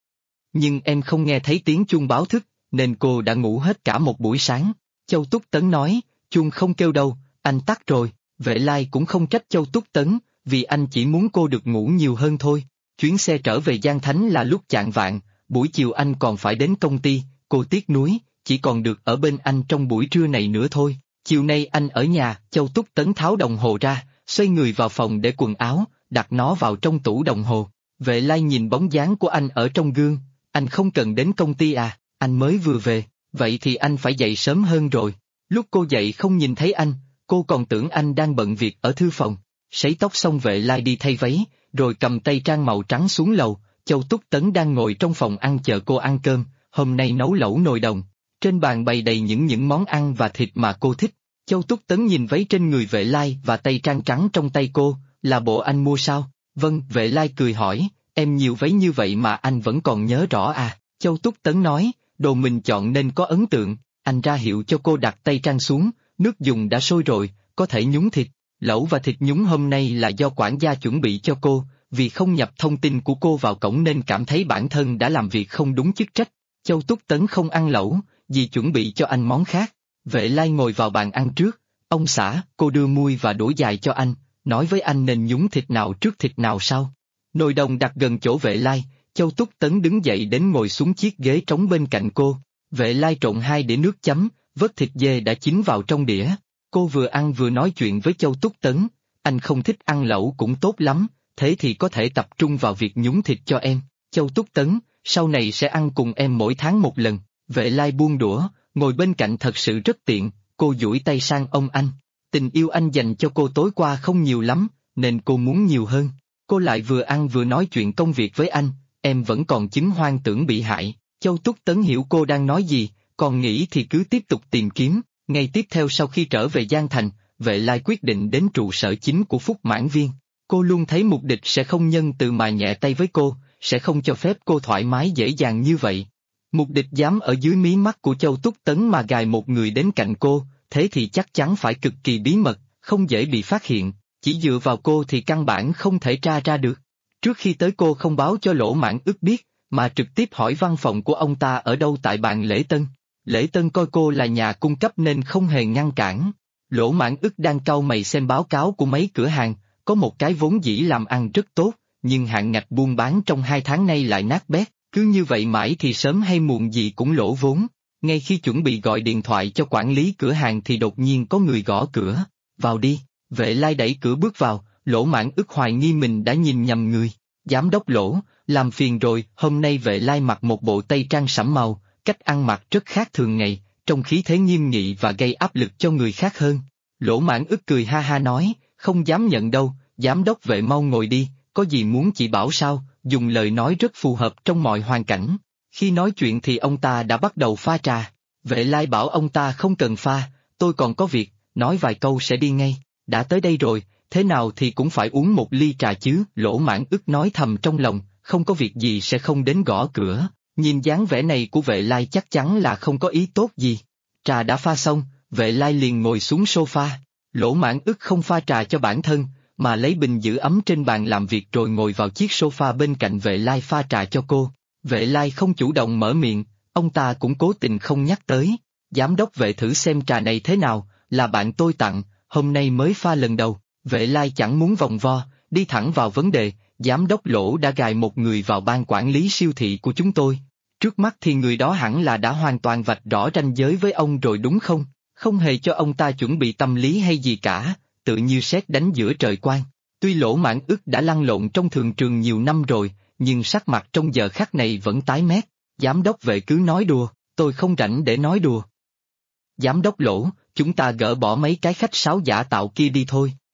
Nhưng em không nghe thấy tiếng chuông báo thức, nên cô đã ngủ hết cả một buổi sáng. Châu Túc Tấn nói, chuông không kêu đâu, anh tắt rồi. Vệ Lai cũng không trách Châu Túc Tấn, vì anh chỉ muốn cô được ngủ nhiều hơn thôi. Chuyến xe trở về Giang Thánh là lúc chạng vạng, buổi chiều anh còn phải đến công ty, cô tiếc nuối, chỉ còn được ở bên anh trong buổi trưa này nữa thôi. Chiều nay anh ở nhà, Châu Túc Tấn tháo đồng hồ ra, xoay người vào phòng để quần áo, đặt nó vào trong tủ đồng hồ. Vệ Lai nhìn bóng dáng của anh ở trong gương, anh không cần đến công ty à, anh mới vừa về, vậy thì anh phải dậy sớm hơn rồi. Lúc cô dậy không nhìn thấy anh, cô còn tưởng anh đang bận việc ở thư phòng. Sấy tóc xong Vệ Lai đi thay váy, rồi cầm tay trang màu trắng xuống lầu, Châu Túc Tấn đang ngồi trong phòng ăn chờ cô ăn cơm, hôm nay nấu lẩu nồi đồng. Trên bàn bày đầy những món ăn và thịt mà cô thích. Châu Túc Tấn nhìn váy trên người Vệ Lai và tay trang trắng trong tay cô, là bộ anh mua sao? Vâng, Vệ Lai cười hỏi, em nhiều váy như vậy mà anh vẫn còn nhớ rõ à? Châu Túc Tấn nói, đồ mình chọn nên có ấn tượng, anh ra hiệu cho cô đặt tay trang xuống, nước dùng đã sôi rồi, có thể nhúng thịt. Lẩu và thịt nhúng hôm nay là do quản gia chuẩn bị cho cô, vì không nhập thông tin của cô vào cổng nên cảm thấy bản thân đã làm việc không đúng chức trách. Châu Túc Tấn không ăn lẩu, vì chuẩn bị cho anh món khác. Vệ Lai ngồi vào bàn ăn trước, ông xã, cô đưa muôi và đũa dài cho anh, nói với anh nên nhúng thịt nào trước thịt nào sau. Nồi đồng đặt gần chỗ Vệ Lai, Châu Túc Tấn đứng dậy đến ngồi xuống chiếc ghế trống bên cạnh cô. Vệ Lai trộn 2 đĩa nước chấm, vớt thịt dê đã chín vào trong đĩa. Cô vừa ăn vừa nói chuyện với Châu Túc Tấn, anh không thích ăn lẩu cũng tốt lắm, thế thì có thể tập trung vào việc nhúng thịt cho em. Châu Túc Tấn, sau này sẽ ăn cùng em mỗi tháng một lần. Vệ Lai buông đũa, ngồi bên cạnh thật sự rất tiện, cô duỗi tay sang ông anh. Tình yêu anh dành cho cô tối qua không nhiều lắm, nên cô muốn nhiều hơn. Cô lại vừa ăn vừa nói chuyện công việc với anh, em vẫn còn chứng hoang tưởng bị hại. Châu Túc Tấn hiểu cô đang nói gì, còn nghĩ thì cứ tiếp tục tìm kiếm. Ngày tiếp theo sau khi trở về Giang Thành, Vệ Lai quyết định đến trụ sở chính của Phúc Mãn Viên. Cô luôn thấy Mục Địch sẽ không nhân từ mà nhẹ tay với cô, sẽ không cho phép cô thoải mái dễ dàng như vậy. Mục Địch dám ở dưới mí mắt của Châu Túc Tấn mà gài một người đến cạnh cô, thế thì chắc chắn phải cực kỳ bí mật, không dễ bị phát hiện, chỉ dựa vào cô thì căn bản không thể tra ra được. Trước khi tới cô không báo cho Lỗ Mãn Ức biết, mà trực tiếp hỏi văn phòng của ông ta ở đâu tại bàn lễ tân. Lễ tân coi cô là nhà cung cấp nên không hề ngăn cản. Lỗ Mãn Ức đang cau mày xem báo cáo của mấy cửa hàng, có một cái vốn dĩ làm ăn rất tốt, nhưng hạn ngạch buôn bán trong 2 tháng nay lại nát bét, cứ như vậy mãi thì sớm hay muộn gì cũng lỗ vốn. Ngay khi chuẩn bị gọi điện thoại cho quản lý cửa hàng thì đột nhiên có người gõ cửa. Vào đi. Vệ Lai đẩy cửa bước vào, Lỗ Mãn Ức hoài nghi mình đã nhìn nhầm người. Giám đốc Lỗ, làm phiền rồi. Hôm nay Vệ Lai mặc một bộ tây trang sẫm màu, cách ăn mặc rất khác thường ngày, trong khí thế nghiêm nghị và gây áp lực cho người khác hơn. Lỗ Mãn Ức cười ha ha nói, không dám nhận đâu, giám đốc Vệ mau ngồi đi, có gì muốn chị bảo sao, dùng lời nói rất phù hợp trong mọi hoàn cảnh. Khi nói chuyện thì ông ta đã bắt đầu pha trà. Vệ Lai bảo ông ta không cần pha, tôi còn có việc, nói vài câu sẽ đi ngay. Đã tới đây rồi, thế nào thì cũng phải uống một ly trà chứ. Lỗ Mãn Ức nói thầm trong lòng, không có việc gì sẽ không đến gõ cửa. Nhìn dáng vẻ này của Vệ Lai chắc chắn là không có ý tốt gì. Trà đã pha xong, Vệ Lai liền ngồi xuống sofa. Lỗ Mãn Ức không pha trà cho bản thân, mà lấy bình giữ ấm trên bàn làm việc rồi ngồi vào chiếc sofa bên cạnh Vệ Lai pha trà cho cô. Vệ Lai không chủ động mở miệng, ông ta cũng cố tình không nhắc tới. Giám đốc Vệ thử xem trà này thế nào, là bạn tôi tặng, hôm nay mới pha lần đầu. Vệ Lai chẳng muốn vòng vo, đi thẳng vào vấn đề. Giám đốc Lỗ đã gài một người vào ban quản lý siêu thị của chúng tôi. Trước mắt thì người đó hẳn là đã hoàn toàn vạch rõ ranh giới với ông rồi đúng không? Không hề cho ông ta chuẩn bị tâm lý hay gì cả, tự như sét đánh giữa trời quang. Tuy Lỗ Mãn Ức đã lăn lộn trong thường trường nhiều năm rồi, nhưng sắc mặt trong giờ khắc này vẫn tái mét. Giám đốc Vệ cứ nói đùa, tôi không rảnh để nói đùa. Giám đốc Lỗ, chúng ta gỡ bỏ mấy cái khách sáo giả tạo kia đi thôi.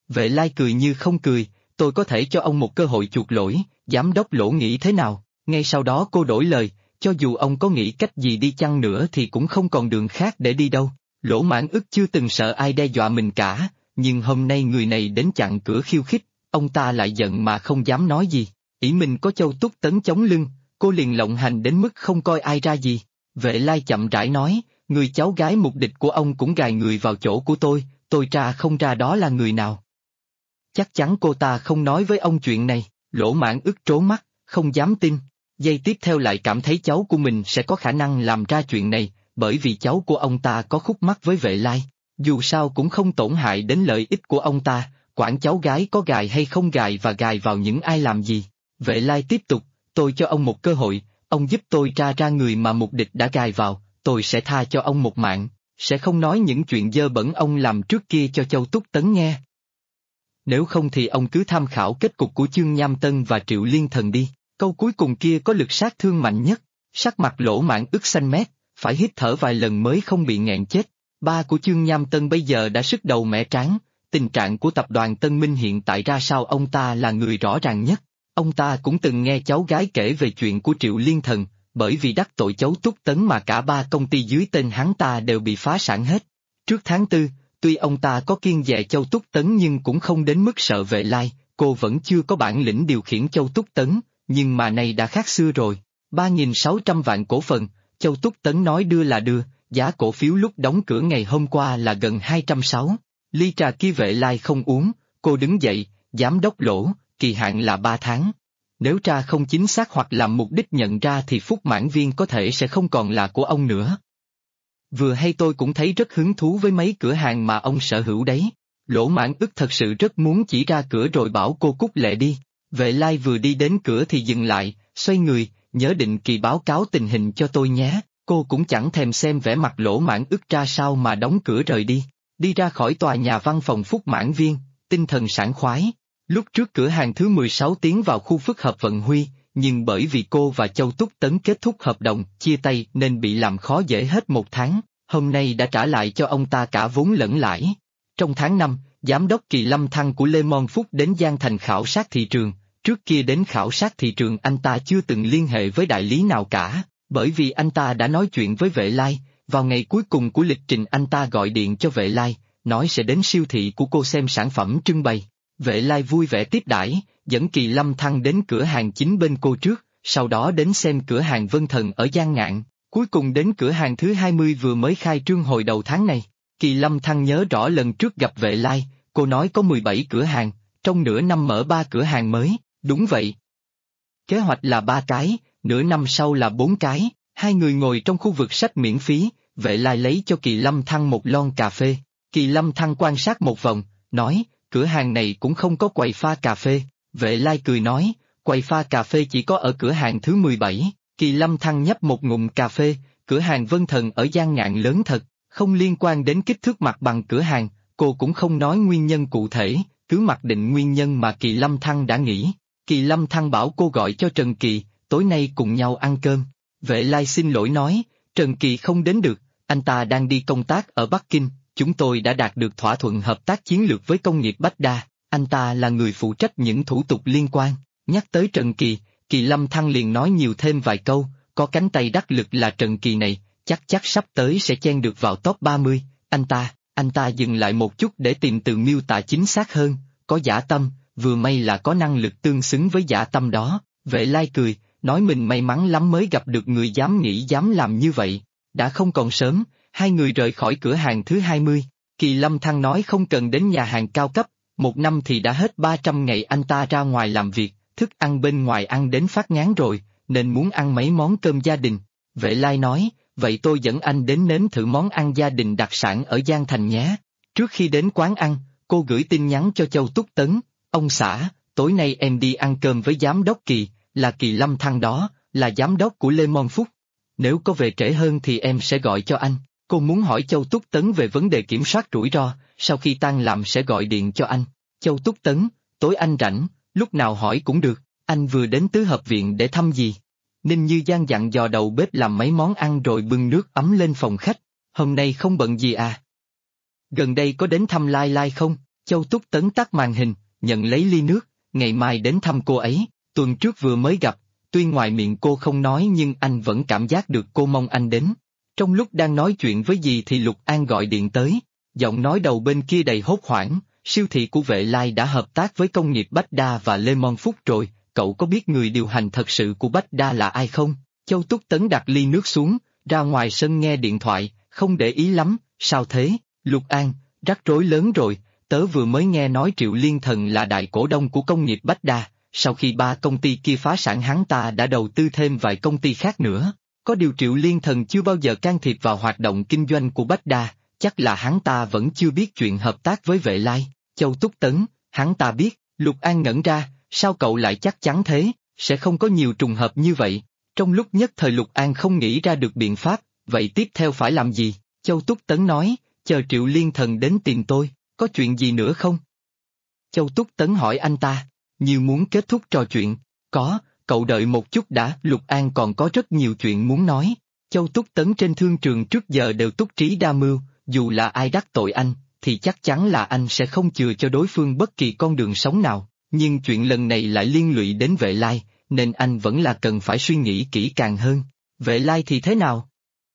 Vệ Lai cười như không cười, tôi có thể cho ông một cơ hội chuộc lỗi, giám đốc Lỗ nghĩ thế nào? Ngay sau đó cô đổi lời, cho dù ông có nghĩ cách gì đi chăng nữa thì cũng không còn đường khác để đi đâu. Lỗ Mãn Ức chưa từng sợ ai đe dọa mình cả, nhưng hôm nay người này đến chặn cửa khiêu khích, ông ta lại giận mà không dám nói gì. Ỷ mình có Châu Túc Tấn chống lưng, cô liền lộng hành đến mức không coi ai ra gì. Vệ Lai chậm rãi nói, người cháu gái mục địch của ông cũng gài người vào chỗ của tôi tra không ra đó là người nào. Chắc chắn cô ta không nói với ông chuyện này. Lỗ Mãn Ức trố mắt, không dám tin. Giây tiếp theo lại cảm thấy cháu của mình sẽ có khả năng làm ra chuyện này, bởi vì cháu của ông ta có khúc mắc với Vệ Lai. Dù sao cũng không tổn hại đến lợi ích của ông ta, quản cháu gái có gài hay không gài và gài vào những ai làm gì. Vệ Lai tiếp tục, tôi cho ông một cơ hội, ông giúp tôi tra ra người mà mục địch đã gài vào, tôi sẽ tha cho ông một mạng, sẽ không nói những chuyện dơ bẩn ông làm trước kia cho Châu Túc Tấn nghe. Nếu không thì ông cứ tham khảo kết cục của Chương Nham Tân và Triệu Liên Thần đi, câu cuối cùng kia có lực sát thương mạnh nhất. Sắc mặt Lỗ Mãn Ức xanh mét, phải hít thở vài lần mới không bị nghẹn chết. Ba của Chương Nham Tân bây giờ đã sứt đầu mẻ trán, tình trạng của tập đoàn Tân Minh hiện tại ra sao ông ta là người rõ ràng nhất. Ông ta cũng từng nghe cháu gái kể về chuyện của Triệu Liên Thần, bởi vì đắc tội Châu Túc Tấn mà cả ba công ty dưới tên hắn ta đều bị phá sản hết. Trước tháng 4, tuy ông ta có kiêng dè Châu Túc Tấn nhưng cũng không đến mức sợ Vệ Lai, cô vẫn chưa có bản lĩnh điều khiển Châu Túc Tấn, nhưng mà nay đã khác xưa rồi. 3.600 vạn cổ phần, Châu Túc Tấn nói đưa là đưa, giá cổ phiếu lúc đóng cửa ngày hôm qua là gần 260. Ly trà kia Vệ Lai không uống, cô đứng dậy, giám đốc Lỗ, kỳ hạn là 3 tháng. Nếu tra không chính xác hoặc làm mục đích nhận ra thì Phúc Mãn Viên có thể sẽ không còn là của ông nữa. Vừa hay tôi cũng thấy rất hứng thú với mấy cửa hàng mà ông sở hữu đấy. Lỗ Mãn Ức thật sự rất muốn chỉ ra cửa rồi bảo cô cút lẹ đi. Vệ Lai vừa đi đến cửa thì dừng lại, xoay người, nhớ định kỳ báo cáo tình hình cho tôi nhé. Cô cũng chẳng thèm xem vẻ mặt Lỗ Mãn Ức ra sao mà đóng cửa rời đi. Đi ra khỏi tòa nhà văn phòng Phúc Mãn Viên, tinh thần sảng khoái. Lúc trước cửa hàng thứ 16 tiến vào khu phức hợp Vận Huy, nhưng bởi vì cô và Châu Túc Tấn kết thúc hợp đồng, chia tay nên bị làm khó dễ hết 1 tháng, hôm nay đã trả lại cho ông ta cả vốn lẫn lãi. Trong tháng 5, Giám đốc Kỳ Lâm Thăng của Lê Mon Phúc đến Giang Thành khảo sát thị trường, trước kia đến khảo sát thị trường anh ta chưa từng liên hệ với đại lý nào cả, bởi vì anh ta đã nói chuyện với Vệ Lai, vào ngày cuối cùng của lịch trình anh ta gọi điện cho Vệ Lai, nói sẽ đến siêu thị của cô xem sản phẩm trưng bày. Vệ Lai vui vẻ tiếp đãi, dẫn Kỳ Lâm Thăng đến cửa hàng chính bên cô trước, sau đó đến xem cửa hàng Vân Thần ở Giang Ngạn, cuối cùng đến cửa hàng thứ 20 vừa mới khai trương hồi đầu tháng này. Kỳ Lâm Thăng nhớ rõ lần trước gặp Vệ Lai, cô nói có 17 cửa hàng, trong nửa năm mở 3 cửa hàng mới, đúng vậy. Kế hoạch là 3 cái, nửa năm sau là 4 cái, hai người ngồi trong khu vực sách miễn phí, Vệ Lai lấy cho Kỳ Lâm Thăng một lon cà phê. Kỳ Lâm Thăng quan sát một vòng, nói, cửa hàng này cũng không có quầy pha cà phê. Vệ Lai cười nói, quầy pha cà phê chỉ có ở cửa hàng thứ 17. Kỳ Lâm Thăng nhấp một ngụm cà phê, cửa hàng Vân Thần ở Giang Ngạn lớn thật, không liên quan đến kích thước mặt bằng cửa hàng, cô cũng không nói nguyên nhân cụ thể, cứ mặc định nguyên nhân mà Kỳ Lâm Thăng đã nghĩ. Kỳ Lâm Thăng bảo cô gọi cho Trần Kỳ, tối nay cùng nhau ăn cơm. Vệ Lai xin lỗi nói, Trần Kỳ không đến được, anh ta đang đi công tác ở Bắc Kinh, chúng tôi đã đạt được thỏa thuận hợp tác chiến lược với công nghiệp Bách Đa, anh ta là người phụ trách những thủ tục liên quan. Nhắc tới Trần Kỳ, Kỳ Lâm Thăng liền nói nhiều thêm vài câu, có cánh tay đắc lực là Trần Kỳ này, chắc sắp tới sẽ chen được vào top 30, anh ta dừng lại một chút để tìm từ miêu tả chính xác hơn, có dã tâm, vừa may là có năng lực tương xứng với dã tâm đó. Vệ Lai cười, nói mình may mắn lắm mới gặp được người dám nghĩ dám làm như vậy. Đã không còn sớm, hai người rời khỏi cửa hàng thứ 20. Kỳ Lâm Thăng nói không cần đến nhà hàng cao cấp, 1 năm thì đã hết 300 ngày anh ta ra ngoài làm việc, thức ăn bên ngoài ăn đến phát ngán rồi, nên muốn ăn mấy món cơm gia đình. Vệ Lai nói, vậy tôi dẫn anh đến nếm thử món ăn gia đình đặc sản ở Giang Thành nhé. Trước khi đến quán ăn, cô gửi tin nhắn cho Châu Túc Tấn, ông xã, tối nay em đi ăn cơm với giám đốc Kỳ, là Kỳ Lâm Thăng đó, là giám đốc của Lê Mon Phúc. Nếu có về trễ hơn thì em sẽ gọi cho anh. Cô muốn hỏi Châu Túc Tấn về vấn đề kiểm soát rủi ro, sau khi tan làm sẽ gọi điện cho anh. Châu Túc Tấn, tối anh rảnh, lúc nào hỏi cũng được, anh vừa đến tứ hợp viện để thăm gì. Ninh Như Giang dặn dò đầu bếp làm mấy món ăn rồi bưng nước ấm lên phòng khách, hôm nay không bận gì à? Gần đây có đến thăm Lai Lai không? Châu Châu Túc Tấn tắt màn hình, nhận lấy ly nước, ngày mai đến thăm cô ấy, tuần trước vừa mới gặp, tuy ngoài miệng cô không nói nhưng anh vẫn cảm giác được cô mong anh đến. Trong lúc đang nói chuyện với dì thì Lục An gọi điện tới, giọng nói đầu bên kia đầy hốt hoảng, siêu thị của Vệ Lai đã hợp tác với công nghiệp Bách Đa và Lemon Food rồi, cậu có biết người điều hành thật sự của Bách Đa là ai không? Châu Túc Tấn đặt ly nước xuống, ra ngoài sân nghe điện thoại, không để ý lắm, sao thế, Lục An, rắc rối lớn rồi, tớ vừa mới nghe nói Triệu Liên Thần là đại cổ đông của công nghiệp Bách Đa, sau khi ba công ty kia phá sản hắn ta đã đầu tư thêm vài công ty khác nữa. Có điều Triệu Liên Thần chưa bao giờ can thiệp vào hoạt động kinh doanh của Bách Đa, chắc là hắn ta vẫn chưa biết chuyện hợp tác với Vệ Lai. Châu Túc Tấn, hắn ta biết, Lục An ngẩn ra, sao cậu lại chắc chắn thế, sẽ không có nhiều trùng hợp như vậy. Trong lúc nhất thời Lục An không nghĩ ra được biện pháp, vậy tiếp theo phải làm gì? Châu Túc Tấn nói, chờ Triệu Liên Thần đến tìm tôi, có chuyện gì nữa không? Châu Túc Tấn hỏi anh ta, như muốn kết thúc trò chuyện, có, cậu đợi một chút đã, Lục An còn có rất nhiều chuyện muốn nói. Châu Túc Tấn trên thương trường trước giờ đều túc trí đa mưu, dù là ai đắc tội anh, thì chắc chắn là anh sẽ không chừa cho đối phương bất kỳ con đường sống nào, nhưng chuyện lần này lại liên lụy đến Vệ Lai, nên anh vẫn là cần phải suy nghĩ kỹ càng hơn. Vệ Lai thì thế nào?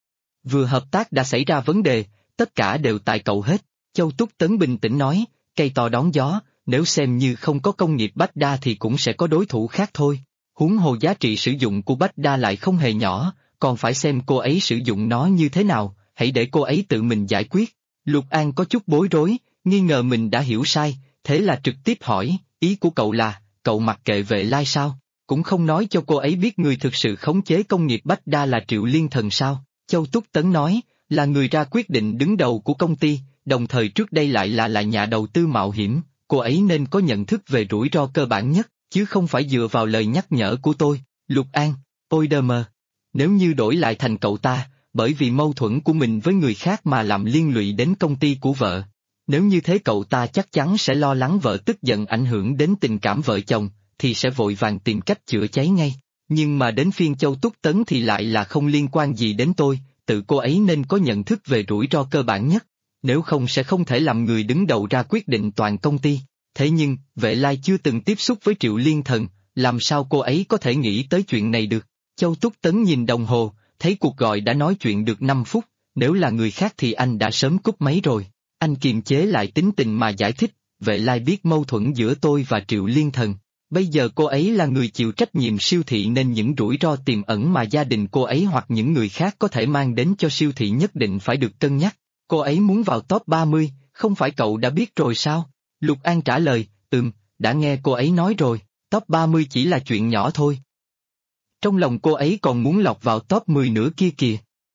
Vừa hợp tác đã xảy ra vấn đề, tất cả đều tại cậu hết. Châu Túc Tấn bình tĩnh nói, cây to đón gió, nếu xem như không có công nghiệp Bách Đa thì cũng sẽ có đối thủ khác thôi. Huống hồ giá trị sử dụng của Bách Đa lại không hề nhỏ, còn phải xem cô ấy sử dụng nó như thế nào, hãy để cô ấy tự mình giải quyết. Lục An có chút bối rối, nghi ngờ mình đã hiểu sai, thế là trực tiếp hỏi, ý của cậu là, cậu mặc kệ Vệ Lai sao? Cũng không nói cho cô ấy biết người thực sự khống chế công nghiệp Bách Đa là Triệu Liên Thần sao? Châu Túc Tấn nói, là người ra quyết định đứng đầu của công ty, đồng thời trước đây lại là nhà đầu tư mạo hiểm, cô ấy nên có nhận thức về rủi ro cơ bản nhất, chứ không phải dựa vào lời nhắc nhở của tôi. Lục An, ôi đờ mờ. Nếu như đổi lại thành cậu ta, bởi vì mâu thuẫn của mình với người khác mà làm liên lụy đến công ty của vợ. Nếu như thế cậu ta chắc chắn sẽ lo lắng vợ tức giận ảnh hưởng đến tình cảm vợ chồng, thì sẽ vội vàng tìm cách chữa cháy ngay. Nhưng mà đến phiên Châu Túc Tấn thì lại là không liên quan gì đến tôi, tự cô ấy nên có nhận thức về rủi ro cơ bản nhất, nếu không sẽ không thể làm người đứng đầu ra quyết định toàn công ty. Thế nhưng, Vệ Lai chưa từng tiếp xúc với Triệu Liên Thần, làm sao cô ấy có thể nghĩ tới chuyện này được? Châu Túc Tấn nhìn đồng hồ, thấy cuộc gọi đã nói chuyện được 5 phút, nếu là người khác thì anh đã sớm cúp máy rồi. Anh kiềm chế lại tính tình mà giải thích, Vệ Lai biết mâu thuẫn giữa tôi và Triệu Liên Thần. Bây giờ cô ấy là người chịu trách nhiệm siêu thị nên những rủi ro tiềm ẩn mà gia đình cô ấy hoặc những người khác có thể mang đến cho siêu thị nhất định phải được cân nhắc. Cô ấy muốn vào top 30, không phải cậu đã biết rồi sao? Lục An trả lời, đã nghe cô ấy nói rồi, top 30 chỉ là chuyện nhỏ thôi. Trong lòng cô ấy còn muốn lọt vào top 10 nữa kia kìa.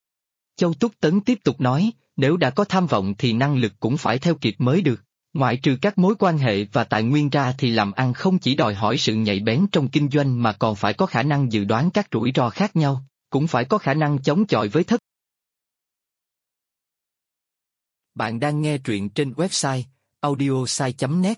Châu Túc Tấn tiếp tục nói, nếu đã có tham vọng thì năng lực cũng phải theo kịp mới được. Ngoại trừ các mối quan hệ và tài nguyên ra thì làm ăn không chỉ đòi hỏi sự nhạy bén trong kinh doanh mà còn phải có khả năng dự đoán các rủi ro khác nhau, cũng phải có khả năng chống chọi với thất. Bạn đang nghe truyện trên website audiosai.net.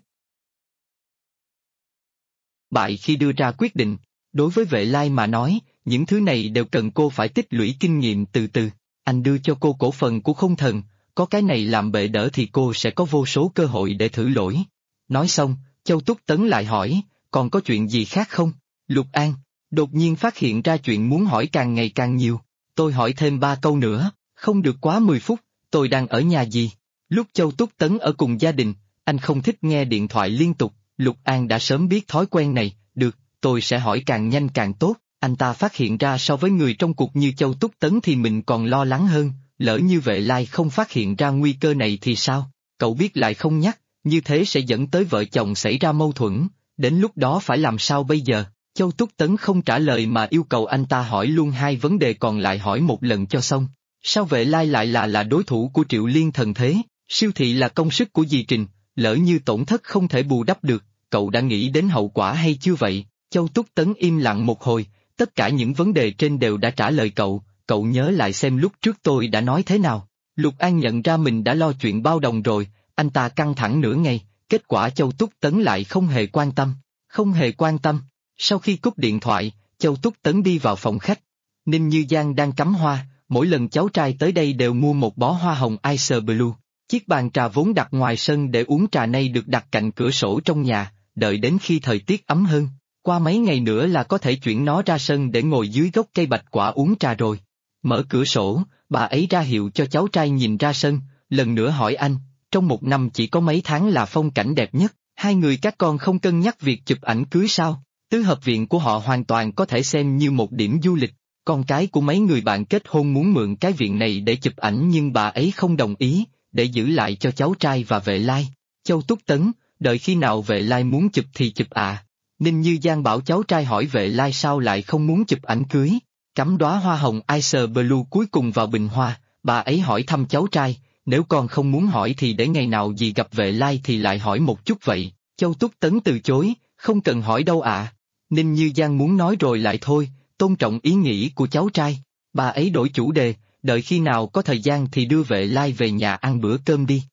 Bại khi đưa ra quyết định, đối với Vệ Lai mà nói, những thứ này đều cần cô phải tích lũy kinh nghiệm từ từ. Anh đưa cho cô cổ phần của Không Thần, có cái này làm bệ đỡ thì cô sẽ có vô số cơ hội để thử lỗi. Nói xong, Châu Túc Tấn lại hỏi, còn có chuyện gì khác không? Lục An, đột nhiên phát hiện ra chuyện muốn hỏi càng ngày càng nhiều. Tôi hỏi thêm 3 câu nữa, không được quá 10 phút, tôi đang ở nhà gì? Lúc Châu Túc Tấn ở cùng gia đình, anh không thích nghe điện thoại liên tục, Lục An đã sớm biết thói quen này, được, tôi sẽ hỏi càng nhanh càng tốt. Anh ta phát hiện ra so với người trong cuộc như Châu Túc Tấn thì mình còn lo lắng hơn, lỡ như Vệ Lai không phát hiện ra nguy cơ này thì sao? Cậu biết lại không nhắc, như thế sẽ dẫn tới vợ chồng xảy ra mâu thuẫn, đến lúc đó phải làm sao bây giờ? Châu Túc Tấn không trả lời mà yêu cầu anh ta hỏi luôn 2 vấn đề còn lại hỏi một lần cho xong. Sao Vệ Lai lại là đối thủ của Triệu Liên Thần thế? Siêu thị là công sức của dì Trình, lỡ như tổn thất không thể bù đắp được, cậu đã nghĩ đến hậu quả hay chưa vậy? Châu Túc Tấn im lặng một hồi, tất cả những vấn đề trên đều đã trả lời cậu nhớ lại xem lúc trước tôi đã nói thế nào. Lục An nhận ra mình đã lo chuyện bao đồng rồi, anh ta căng thẳng nửa ngày, kết quả Châu Túc Tấn lại không hề quan tâm. Không hề quan tâm. Sau khi cúp điện thoại, Châu Túc Tấn đi vào phòng khách. Ninh Như Giang đang cắm hoa, mỗi lần cháu trai tới đây đều mua một bó hoa hồng Ice Blue. Chiếc bàn trà vốn đặt ngoài sân để uống trà nay được đặt cạnh cửa sổ trong nhà, đợi đến khi thời tiết ấm hơn. Qua mấy ngày nữa là có thể chuyển nó ra sân để ngồi dưới gốc cây bạch quả uống trà rồi. Mở cửa sổ, bà ấy ra hiệu cho cháu trai nhìn ra sân, lần nữa hỏi anh, trong một năm chỉ có mấy tháng là phong cảnh đẹp nhất, hai người các con không cân nhắc việc chụp ảnh cưới sao? Tứ hợp viện của họ hoàn toàn có thể xem như một điểm du lịch. Con cái của mấy người bạn kết hôn muốn mượn cái viện này để chụp ảnh nhưng bà ấy không đồng ý, để giữ lại cho cháu trai và Vệ Lai. Châu Túc Tấn, đợi khi nào Vệ Lai muốn chụp thì chụp à. Ninh Như Giang bảo cháu trai hỏi Vệ Lai sao lại không muốn chụp ảnh cưới. Cắm đóa hoa hồng Ice Blue cuối cùng vào bình hoa, bà ấy hỏi thăm cháu trai, nếu con không muốn hỏi thì để ngày nào dì gặp Vệ Lai thì lại hỏi một chút vậy. Châu Túc Tấn từ chối, không cần hỏi đâu ạ. Ninh Như Giang muốn nói rồi lại thôi, tôn trọng ý nghĩ của cháu trai. Bà ấy đổi chủ đề, đợi khi nào có thời gian thì đưa Vệ Lai về nhà ăn bữa cơm đi.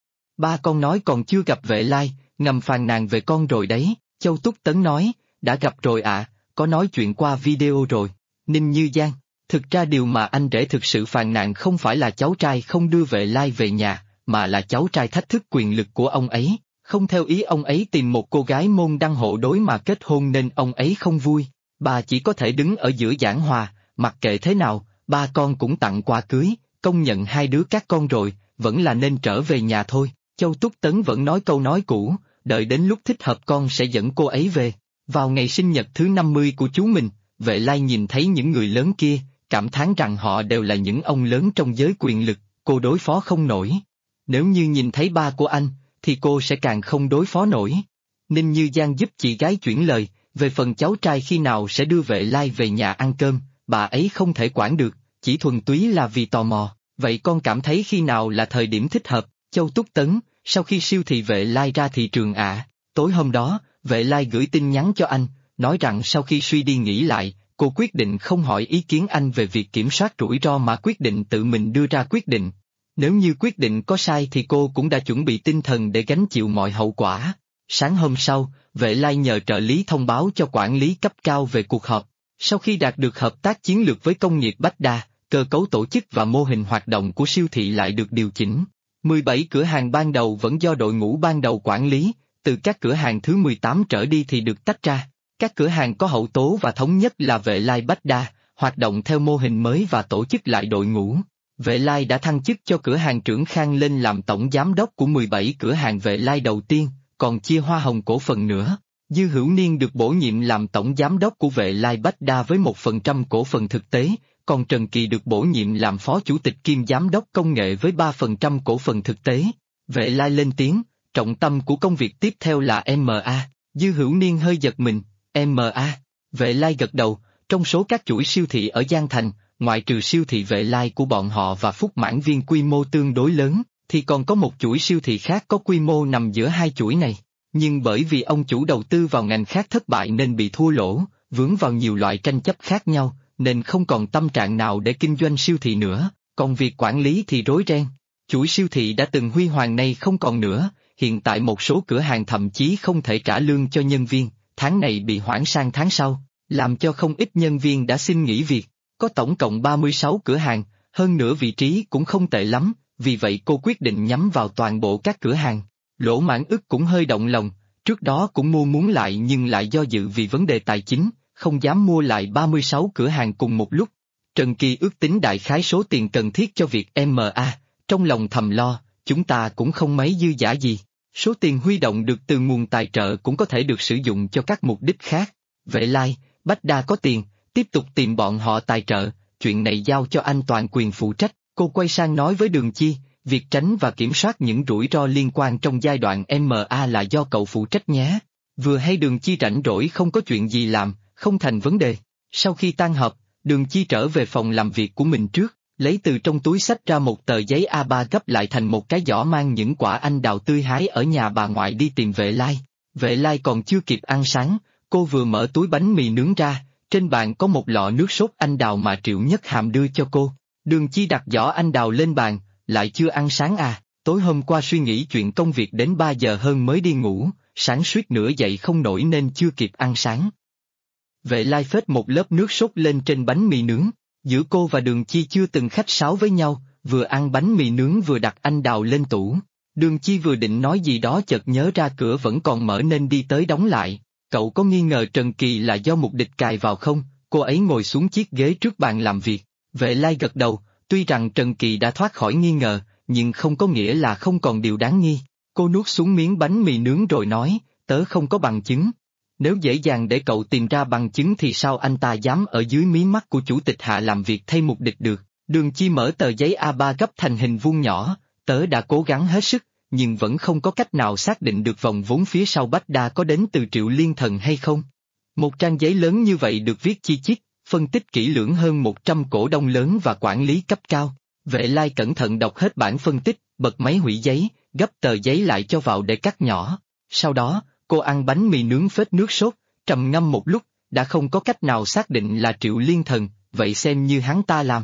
Ba con nói còn chưa gặp Vệ Lai, ngầm phàn nàn về con rồi đấy. Châu Túc Tấn nói, đã gặp rồi ạ, có nói chuyện qua video rồi. Ninh Như Giang, thực ra điều mà anh rể thực sự phàn nàn không phải là cháu trai không đưa Vệ Lai về nhà, mà là cháu trai thách thức quyền lực của ông ấy, không theo ý ông ấy tìm một cô gái môn đăng hộ đối mà kết hôn nên ông ấy không vui. Bà chỉ có thể đứng ở giữa giảng hòa, mặc kệ thế nào, ba con cũng tặng quà cưới, công nhận hai đứa các con rồi, vẫn là nên trở về nhà thôi. Châu Túc Tấn vẫn nói câu nói cũ, đợi đến lúc thích hợp con sẽ dẫn cô ấy về. Vào ngày sinh nhật thứ 50 của chú mình, Vệ Lai nhìn thấy những người lớn kia, cảm thán rằng họ đều là những ông lớn trong giới quyền lực, cô đối phó không nổi. Nếu như nhìn thấy ba của anh, thì cô sẽ càng không đối phó nổi. Ninh Như Giang giúp chị gái chuyển lời, về phần cháu trai khi nào sẽ đưa Vệ Lai về nhà ăn cơm, bà ấy không thể quản được, chỉ thuần túy là vì tò mò. Vậy con cảm thấy khi nào là thời điểm thích hợp? Châu Túc Tấn, sau khi siêu thị Vệ Lai ra thị trường ạ. Tối hôm đó, Vệ Lai gửi tin nhắn cho anh, nói rằng sau khi suy đi nghĩ lại, cô quyết định không hỏi ý kiến anh về việc kiểm soát rủi ro mà quyết định tự mình đưa ra quyết định. Nếu như quyết định có sai thì cô cũng đã chuẩn bị tinh thần để gánh chịu mọi hậu quả. Sáng hôm sau, Vệ Lai nhờ trợ lý thông báo cho quản lý cấp cao về cuộc họp. Sau khi đạt được hợp tác chiến lược với công nghiệp Bách Đa, cơ cấu tổ chức và mô hình hoạt động của siêu thị lại được điều chỉnh. 17 cửa hàng ban đầu vẫn do đội ngũ ban đầu quản lý, từ các cửa hàng thứ 18 trở đi thì được tách ra. Các cửa hàng có hậu tố và thống nhất là Vệ Lai Bách Đa, hoạt động theo mô hình mới và tổ chức lại đội ngũ. Vệ Lai đã thăng chức cho cửa hàng trưởng Khang lên làm tổng giám đốc của 17 cửa hàng Vệ Lai đầu tiên, còn chia hoa hồng cổ phần nữa. Dư Hữu Niên được bổ nhiệm làm tổng giám đốc của Vệ Lai Bách Đa với 1% cổ phần thực tế, còn Trần Kỳ được bổ nhiệm làm phó chủ tịch kiêm giám đốc công nghệ với 3% cổ phần thực tế. Vệ Lai lên tiếng, trọng tâm của công việc tiếp theo là MA. Dư Hữu Niên hơi giật mình, MA. Vệ Lai gật đầu, trong số các chuỗi siêu thị ở Giang Thành, ngoại trừ siêu thị Vệ Lai của bọn họ và Phúc Mãn Viên quy mô tương đối lớn, thì còn có một chuỗi siêu thị khác có quy mô nằm giữa hai chuỗi này. Nhưng bởi vì ông chủ đầu tư vào ngành khác thất bại nên bị thua lỗ, vướng vào nhiều loại tranh chấp khác nhau, nên không còn tâm trạng nào để kinh doanh siêu thị nữa, còn việc quản lý thì rối ren. Chuỗi siêu thị đã từng huy hoàng nay không còn nữa, hiện tại một số cửa hàng thậm chí không thể trả lương cho nhân viên, tháng này bị hoãn sang tháng sau, làm cho không ít nhân viên đã xin nghỉ việc. Có tổng cộng 36 cửa hàng, hơn nữa vị trí cũng không tệ lắm, vì vậy cô quyết định nhắm vào toàn bộ các cửa hàng. Lỗ Mãn Ức cũng hơi động lòng, trước đó cũng muốn lại nhưng lại do dự vì vấn đề tài chính, không dám mua lại 36 cửa hàng cùng một lúc. Trần Kỳ ước tính đại khái số tiền cần thiết cho việc MA, trong lòng thầm lo, chúng ta cũng không mấy dư dả gì. Số tiền huy động được từ nguồn tài trợ cũng có thể được sử dụng cho các mục đích khác. Vệ Lai, Bách Đa có tiền, tiếp tục tìm bọn họ tài trợ, chuyện này giao cho anh toàn quyền phụ trách. Cô quay sang nói với Đường Chi, việc tránh và kiểm soát những rủi ro liên quan trong giai đoạn MA là do cậu phụ trách nhé. Vừa hay Đường Chi rảnh rỗi không có chuyện gì làm, không thành vấn đề. Sau khi tan họp, Đường Chi trở về phòng làm việc của mình trước, lấy từ trong túi xách ra một tờ giấy A3 gấp lại thành một cái giỏ mang những quả anh đào tươi hái ở nhà bà ngoại đi tìm Vệ Lai. Vệ Lai còn chưa kịp ăn sáng, cô vừa mở túi bánh mì nướng ra, trên bàn có một lọ nước sốt anh đào mà Triệu Nhất Hàm đưa cho cô. Đường Chi đặt giỏ anh đào lên bàn, lại chưa ăn sáng à, tối hôm qua suy nghĩ chuyện công việc đến 3 giờ hơn mới đi ngủ, sáng suýt nữa dậy không nổi nên chưa kịp ăn sáng. Vệ Lai phết một lớp nước sốt lên trên bánh mì nướng, giữa cô và Đường Chi chưa từng khách sáo với nhau, vừa ăn bánh mì nướng vừa đặt anh đào lên tủ. Đường Chi vừa định nói gì đó chợt nhớ ra cửa vẫn còn mở nên đi tới đóng lại. Cậu có nghi ngờ Trần Kỳ là do mục địch cài vào không? Cô ấy ngồi xuống chiếc ghế trước bàn làm việc. Vệ Lai gật đầu, tuy rằng Trần Kỳ đã thoát khỏi nghi ngờ, nhưng không có nghĩa là không còn điều đáng nghi. Cô nuốt xuống miếng bánh mì nướng rồi nói, tớ không có bằng chứng. Nếu dễ dàng để cậu tìm ra bằng chứng thì sao anh ta dám ở dưới mí mắt của chủ tịch Hạ làm việc thay mục địch được? Đường Chi mở tờ giấy A3 gấp thành hình vuông nhỏ, tớ đã cố gắng hết sức, nhưng vẫn không có cách nào xác định được vòng vốn phía sau Bách Đa có đến từ Triệu Liên Thần hay không. Một trang giấy lớn như vậy được viết chi chít, phân tích kỹ lưỡng hơn 100 cổ đông lớn và quản lý cấp cao. Vệ Lai cẩn thận đọc hết bản phân tích, bật máy hủy giấy, gấp tờ giấy lại cho vào để cắt nhỏ. Sau đó, cô ăn bánh mì nướng phết nước sốt, trầm ngâm một lúc, đã không có cách nào xác định là Triệu Liên Thần, vậy xem như hắn ta làm.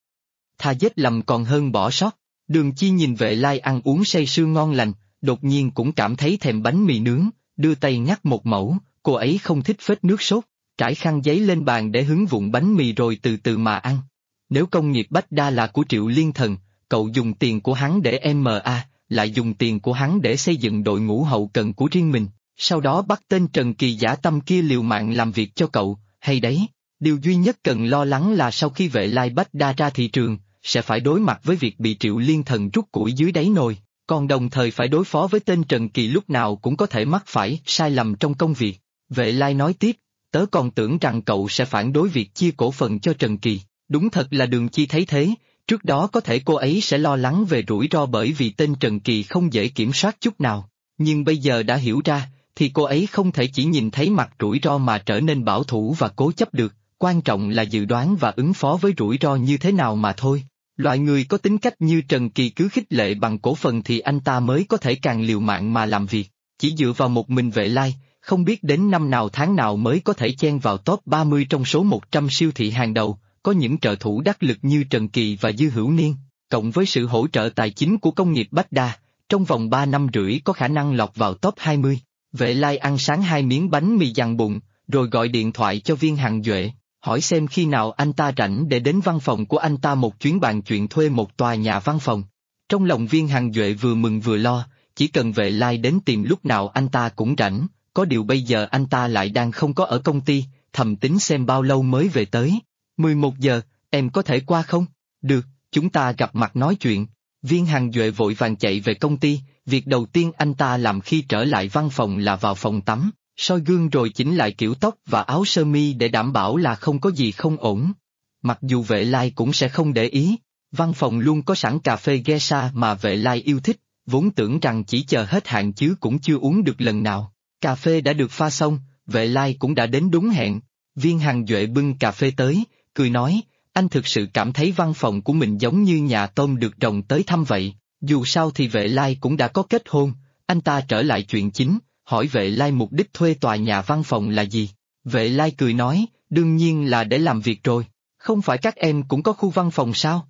Thà giết lầm còn hơn bỏ sót. Đường Chi nhìn Vệ Lai ăn uống say sưa ngon lành, đột nhiên cũng cảm thấy thèm bánh mì nướng, đưa tay ngắt một mẩu, cô ấy không thích phết nước sốt, trải khăn giấy lên bàn để hứng vụn bánh mì rồi từ từ mà ăn. Nếu công nghiệp Bách Đa là của Triệu Liên Thần, cậu dùng tiền của hắn để MA, lại dùng tiền của hắn để xây dựng đội ngũ hậu cần của riêng mình, sau đó bắt tên Trần Kỳ giả tâm kia liều mạng làm việc cho cậu, hay đấy. Điều duy nhất cần lo lắng là sau khi Vệ Lai Bách Đa ra thị trường, sẽ phải đối mặt với việc bị Triệu Liên Thần rút củi dưới đáy nồi, còn đồng thời phải đối phó với tên Trần Kỳ lúc nào cũng có thể mắc phải sai lầm trong công việc. Vệ Lai nói tiếp, tớ còn tưởng rằng cậu sẽ phản đối việc chia cổ phần cho Trần Kỳ, đúng thật là Đường Chi thấy thế, trước đó có thể cô ấy sẽ lo lắng về rủi ro bởi vì tên Trần Kỳ không dễ kiểm soát chút nào, nhưng bây giờ đã hiểu ra, thì cô ấy không thể chỉ nhìn thấy mặt rủi ro mà trở nên bảo thủ và cố chấp được, quan trọng là dự đoán và ứng phó với rủi ro như thế nào mà thôi. Loại người có tính cách như Trần Kỳ cứ khích lệ bằng cổ phần thì anh ta mới có thể càng liều mạng mà làm việc, chỉ dựa vào một mình Vệ Lai, không biết đến năm nào tháng nào mới có thể chen vào top 30 trong số 100 siêu thị hàng đầu, có những trợ thủ đắc lực như Trần Kỳ và Dư Hữu Niên, cộng với sự hỗ trợ tài chính của công nghiệp Bách Đa, trong vòng 3 năm rưỡi có khả năng lọt vào top 20. Vệ Lai ăn sáng 2 miếng bánh mì dằn bụng, rồi gọi điện thoại cho Viên Hằng Duệ, hỏi xem khi nào anh ta rảnh để đến văn phòng của anh ta một chuyến bàn chuyện thuê một tòa nhà văn phòng. Trong lòng Viên Hằng Duệ vừa mừng vừa lo, chỉ cần Vệ Lai đến tìm lúc nào anh ta cũng rảnh, có điều bây giờ anh ta lại đang không có ở công ty, thầm tính xem bao lâu mới về tới. 11 giờ, em có thể qua không? Được, chúng ta gặp mặt nói chuyện. Viên Hằng Duệ vội vàng chạy về công ty, việc đầu tiên anh ta làm khi trở lại văn phòng là vào phòng tắm, soi gương rồi chỉnh lại kiểu tóc và áo sơ mi để đảm bảo là không có gì không ổn. Mặc dù Vệ Lai cũng sẽ không để ý, văn phòng luôn có sẵn cà phê geisha mà Vệ Lai yêu thích, vốn tưởng rằng chỉ chờ hết hạn chứ cũng chưa uống được lần nào. Cà phê đã được pha xong, Vệ Lai cũng đã đến đúng hẹn. Viên Hằng Duệ bưng cà phê tới, cười nói, anh thực sự cảm thấy văn phòng của mình giống như nhà tôm được rồng tới thăm vậy. Dù sao thì Vệ Lai cũng đã có kết hôn, anh ta trở lại chuyện chính, hỏi Vệ Lai mục đích thuê tòa nhà văn phòng là gì. Vệ Lai cười nói, đương nhiên là để làm việc rồi, không phải các em cũng có khu văn phòng sao?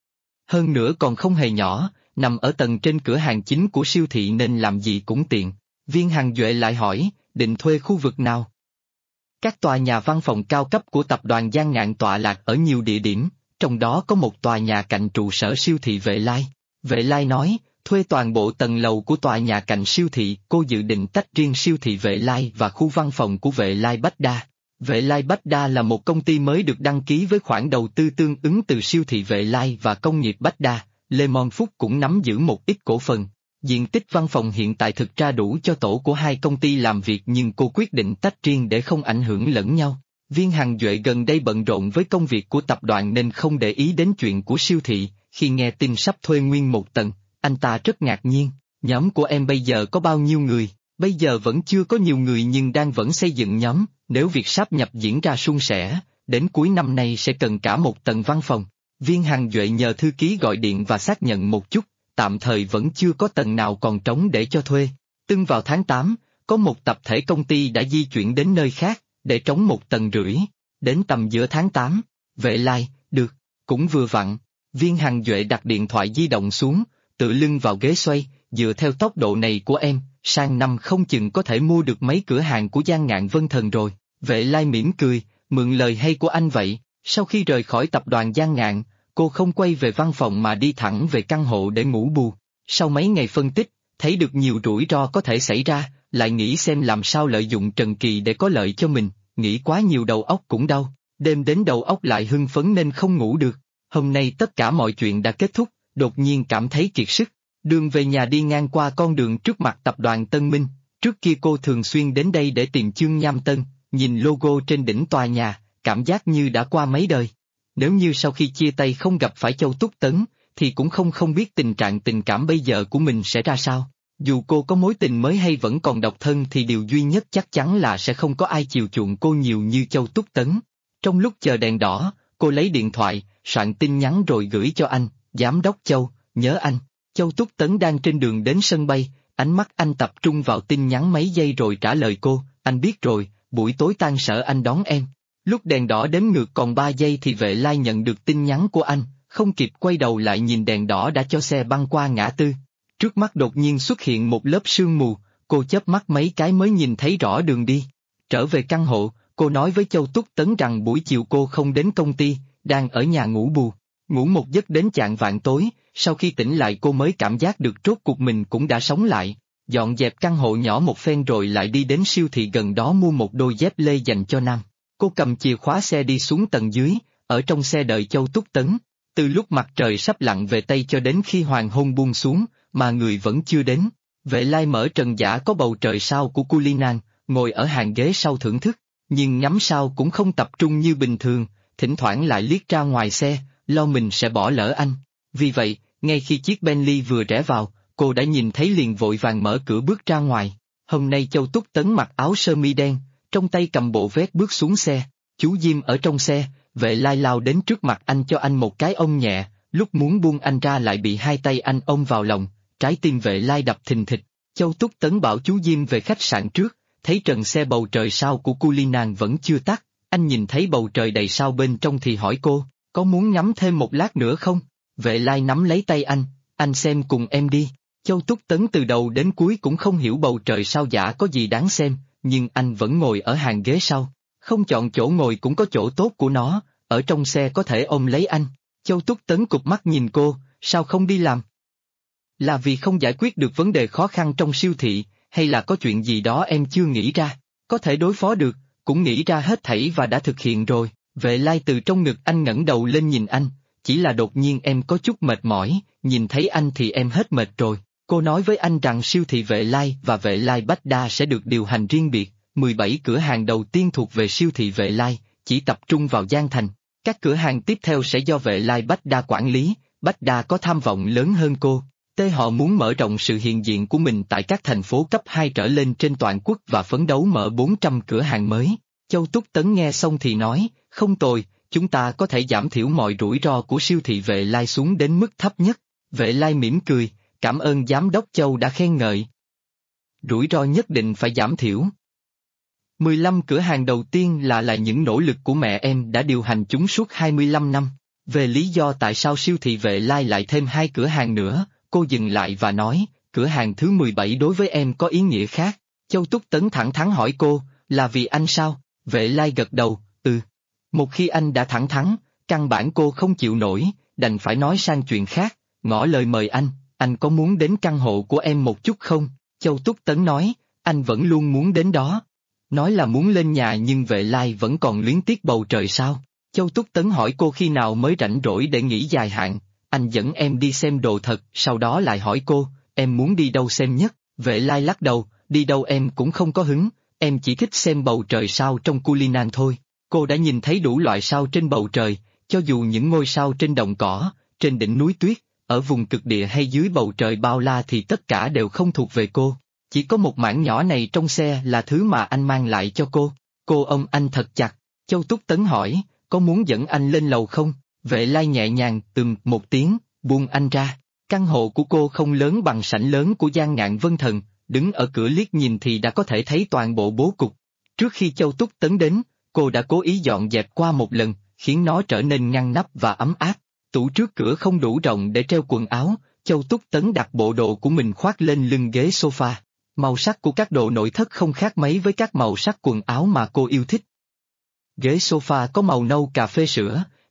Hơn nữa còn không hề nhỏ, nằm ở tầng trên cửa hàng chính của siêu thị nên làm gì cũng tiện. Viên Hằng Duệ lại hỏi, định thuê khu vực nào? Các tòa nhà văn phòng cao cấp của tập đoàn Giang Ngạn tọa lạc ở nhiều địa điểm, trong đó có một tòa nhà cạnh trụ sở siêu thị Vệ Lai. Vệ Lai nói, thuê toàn bộ tầng lầu của tòa nhà cạnh siêu thị, cô dự định tách riêng siêu thị Vệ Lai và khu văn phòng của Vệ Lai Bách Đa. Vệ Lai Bách Đa là một công ty mới được đăng ký với khoản đầu tư tương ứng từ siêu thị Vệ Lai và công nghiệp Bách Đa, Lê Mon Phúc cũng nắm giữ một ít cổ phần. Diện tích văn phòng hiện tại thực ra đủ cho tổ của hai công ty làm việc nhưng cô quyết định tách riêng để không ảnh hưởng lẫn nhau. Viên Hằng Duệ gần đây bận rộn với công việc của tập đoàn nên không để ý đến chuyện của siêu thị, khi nghe tin sắp thuê nguyên một tầng, anh ta rất ngạc nhiên, nhóm của em bây giờ có bao nhiêu người? Bây giờ vẫn chưa có nhiều người nhưng vẫn xây dựng nhóm, nếu việc sáp nhập diễn ra suôn sẻ, đến cuối năm nay sẽ cần cả một tầng văn phòng. Viên Hằng Duệ nhờ thư ký gọi điện và xác nhận một chút, tạm thời vẫn chưa có tầng nào còn trống để cho thuê. Tưng vào tháng 8, có một tập thể công ty đã di chuyển đến nơi khác, để trống một tầng rưỡi. Đến tầm giữa tháng 8, Vệ Lai, được, cũng vừa vặn. Viên Hằng Duệ đặt điện thoại di động xuống, tựa lưng vào ghế xoay, dựa theo tốc độ này của em, sang năm không chừng có thể mua được mấy cửa hàng của Giang Ngạn Vân Thần rồi. Vệ Lai mỉm cười, mượn lời hay của anh vậy, sau khi rời khỏi tập đoàn Giang Ngạn, cô không quay về văn phòng mà đi thẳng về căn hộ để ngủ bù. Sau mấy ngày phân tích, thấy được nhiều rủi ro có thể xảy ra, lại nghĩ xem làm sao lợi dụng Trần Kỳ để có lợi cho mình, nghĩ quá nhiều đầu óc cũng đau, đêm đến đầu óc lại hưng phấn nên không ngủ được. Hôm nay tất cả mọi chuyện đã kết thúc, đột nhiên cảm thấy kiệt sức. Đường về nhà đi ngang qua con đường trước mặt tập đoàn Tân Minh, trước kia cô thường xuyên đến đây để tìm Chương Nham Tân, nhìn logo trên đỉnh tòa nhà, cảm giác như đã qua mấy đời. Nếu như sau khi chia tay không gặp phải Châu Túc Tấn, thì cũng không biết tình trạng tình cảm bây giờ của mình sẽ ra sao. Dù cô có mối tình mới hay vẫn còn độc thân thì điều duy nhất chắc chắn là sẽ không có ai chiều chuộng cô nhiều như Châu Túc Tấn. Trong lúc chờ đèn đỏ, cô lấy điện thoại, soạn tin nhắn rồi gửi cho anh, Giám đốc Châu, nhớ anh. Châu Túc Tấn đang trên đường đến sân bay, ánh mắt anh tập trung vào tin nhắn mấy giây rồi trả lời cô, anh biết rồi, buổi tối tan sở anh đón em. Lúc đèn đỏ đếm ngược còn 3 giây thì Vệ Lai nhận được tin nhắn của anh, không kịp quay đầu lại nhìn đèn đỏ đã cho xe băng qua ngã tư. Trước mắt đột nhiên xuất hiện một lớp sương mù, cô chớp mắt mấy cái mới nhìn thấy rõ đường đi. Trở về căn hộ, cô nói với Châu Túc Tấn rằng buổi chiều cô không đến công ty, đang ở nhà ngủ bù. Ngủ một giấc đến chạng vạng tối, sau khi tỉnh lại cô mới cảm giác được rốt cuộc mình cũng đã sống lại. Dọn dẹp căn hộ nhỏ một phen rồi lại đi đến siêu thị gần đó mua một đôi dép lê dành cho nam. Cô cầm chìa khóa xe đi xuống tầng dưới, ở trong xe đợi Châu Túc Tấn. Từ lúc mặt trời sắp lặn về Tây cho đến khi hoàng hôn buông xuống, mà người vẫn chưa đến. Vệ Lai mở trần giả có bầu trời sao của Culinan, ngồi ở hàng ghế sau thưởng thức, nhưng ngắm sao cũng không tập trung như bình thường, thỉnh thoảng lại liếc ra ngoài xe, lo mình sẽ bỏ lỡ anh. Vì vậy, ngay khi chiếc Bentley vừa rẽ vào, cô đã nhìn thấy liền vội vàng mở cửa bước ra ngoài. Hôm nay Châu Túc Tấn mặc áo sơ mi đen, trong tay cầm bộ vét bước xuống xe, chú Diêm ở trong xe, Vệ Lai lao đến trước mặt anh cho anh một cái ôm nhẹ, lúc muốn buông anh ra lại bị hai tay anh ôm vào lòng, trái tim Vệ Lai đập thình thịch. Châu Túc Tấn bảo chú Diêm về khách sạn trước, thấy trần xe bầu trời sao của Culinan vẫn chưa tắt, anh nhìn thấy bầu trời đầy sao bên trong thì hỏi cô, có muốn ngắm thêm một lát nữa không? Vệ Lai nắm lấy tay anh xem cùng em đi. Châu Túc Tấn từ đầu đến cuối cũng không hiểu bầu trời sao giả có gì đáng xem, nhưng anh vẫn ngồi ở hàng ghế sau. Không chọn chỗ ngồi cũng có chỗ tốt của nó, ở trong xe có thể ôm lấy anh. Châu Túc Tấn cụp mắt nhìn cô, sao không đi làm? Là vì không giải quyết được vấn đề khó khăn trong siêu thị, hay là có chuyện gì đó em chưa nghĩ ra? Có thể đối phó được, cũng nghĩ ra hết thảy và đã thực hiện rồi. Vệ Lai từ trong ngực anh ngẩng đầu lên nhìn anh, chỉ là đột nhiên em có chút mệt mỏi, nhìn thấy anh thì em hết mệt rồi. Cô nói với anh rằng siêu thị Vệ Lai và Vệ Lai Bách Đa sẽ được điều hành riêng biệt, 17 cửa hàng đầu tiên thuộc về siêu thị Vệ Lai, chỉ tập trung vào Giang Thành. Các cửa hàng tiếp theo sẽ do Vệ Lai Bách Đa quản lý, Bách Đa có tham vọng lớn hơn cô. Họ muốn mở rộng sự hiện diện của mình tại các thành phố cấp 2 trở lên trên toàn quốc và phấn đấu mở 400 cửa hàng mới. Châu Túc Tấn nghe xong thì nói, không tồi, chúng ta có thể giảm thiểu mọi rủi ro của siêu thị Vệ Lai xuống đến mức thấp nhất. Vệ Lai mỉm cười, cảm ơn Giám đốc Châu đã khen ngợi. Rủi ro nhất định phải giảm thiểu. 15 cửa hàng đầu tiên là những nỗ lực của mẹ em đã điều hành chúng suốt 25 năm. Về lý do tại sao siêu thị Vệ Lai lại thêm 2 cửa hàng nữa, cô dừng lại và nói, cửa hàng thứ 17 đối với em có ý nghĩa khác. Châu Túc Tấn thẳng thắn hỏi cô, là vì anh sao? Vệ Lai gật đầu, ừ. Một khi anh đã thẳng thắn, căn bản cô không chịu nổi, đành phải nói sang chuyện khác, ngỏ lời mời anh có muốn đến căn hộ của em một chút không? Châu Túc Tấn nói, anh vẫn luôn muốn đến đó. Nói là muốn lên nhà nhưng Vệ Lai vẫn còn luyến tiếc bầu trời sao? Châu Túc Tấn hỏi cô khi nào mới rảnh rỗi để nghỉ dài hạn, anh dẫn em đi xem đồ thật, sau đó lại hỏi cô, em muốn đi đâu xem nhất? Vệ Lai lắc đầu, đi đâu em cũng không có hứng, em chỉ thích xem bầu trời sao trong Culinan thôi. Cô đã nhìn thấy đủ loại sao trên bầu trời, cho dù những ngôi sao trên đồng cỏ, trên đỉnh núi tuyết, ở vùng cực địa hay dưới bầu trời bao la thì tất cả đều không thuộc về cô. Chỉ có một mảng nhỏ này trong xe là thứ mà anh mang lại cho cô. Cô ôm anh thật chặt. Châu Túc Tấn hỏi, có muốn dẫn anh lên lầu không? Vệ Lai nhẹ nhàng một tiếng, buông anh ra. Căn hộ của cô không lớn bằng sảnh lớn của Giang Ngạn Vân Thần, đứng ở cửa liếc nhìn thì đã có thể thấy toàn bộ bố cục. Trước khi Châu Túc Tấn đến, cô đã cố ý dọn dẹp qua một lần, khiến nó trở nên ngăn nắp và ấm áp. Tủ trước cửa không đủ rộng để treo quần áo, Châu Túc Tấn đặt bộ đồ của mình khoác lên lưng ghế sofa. Màu sắc của các đồ nội thất không khác mấy với các màu sắc quần áo mà cô yêu thích. Ghế sofa có màu nâu cà phê sữa,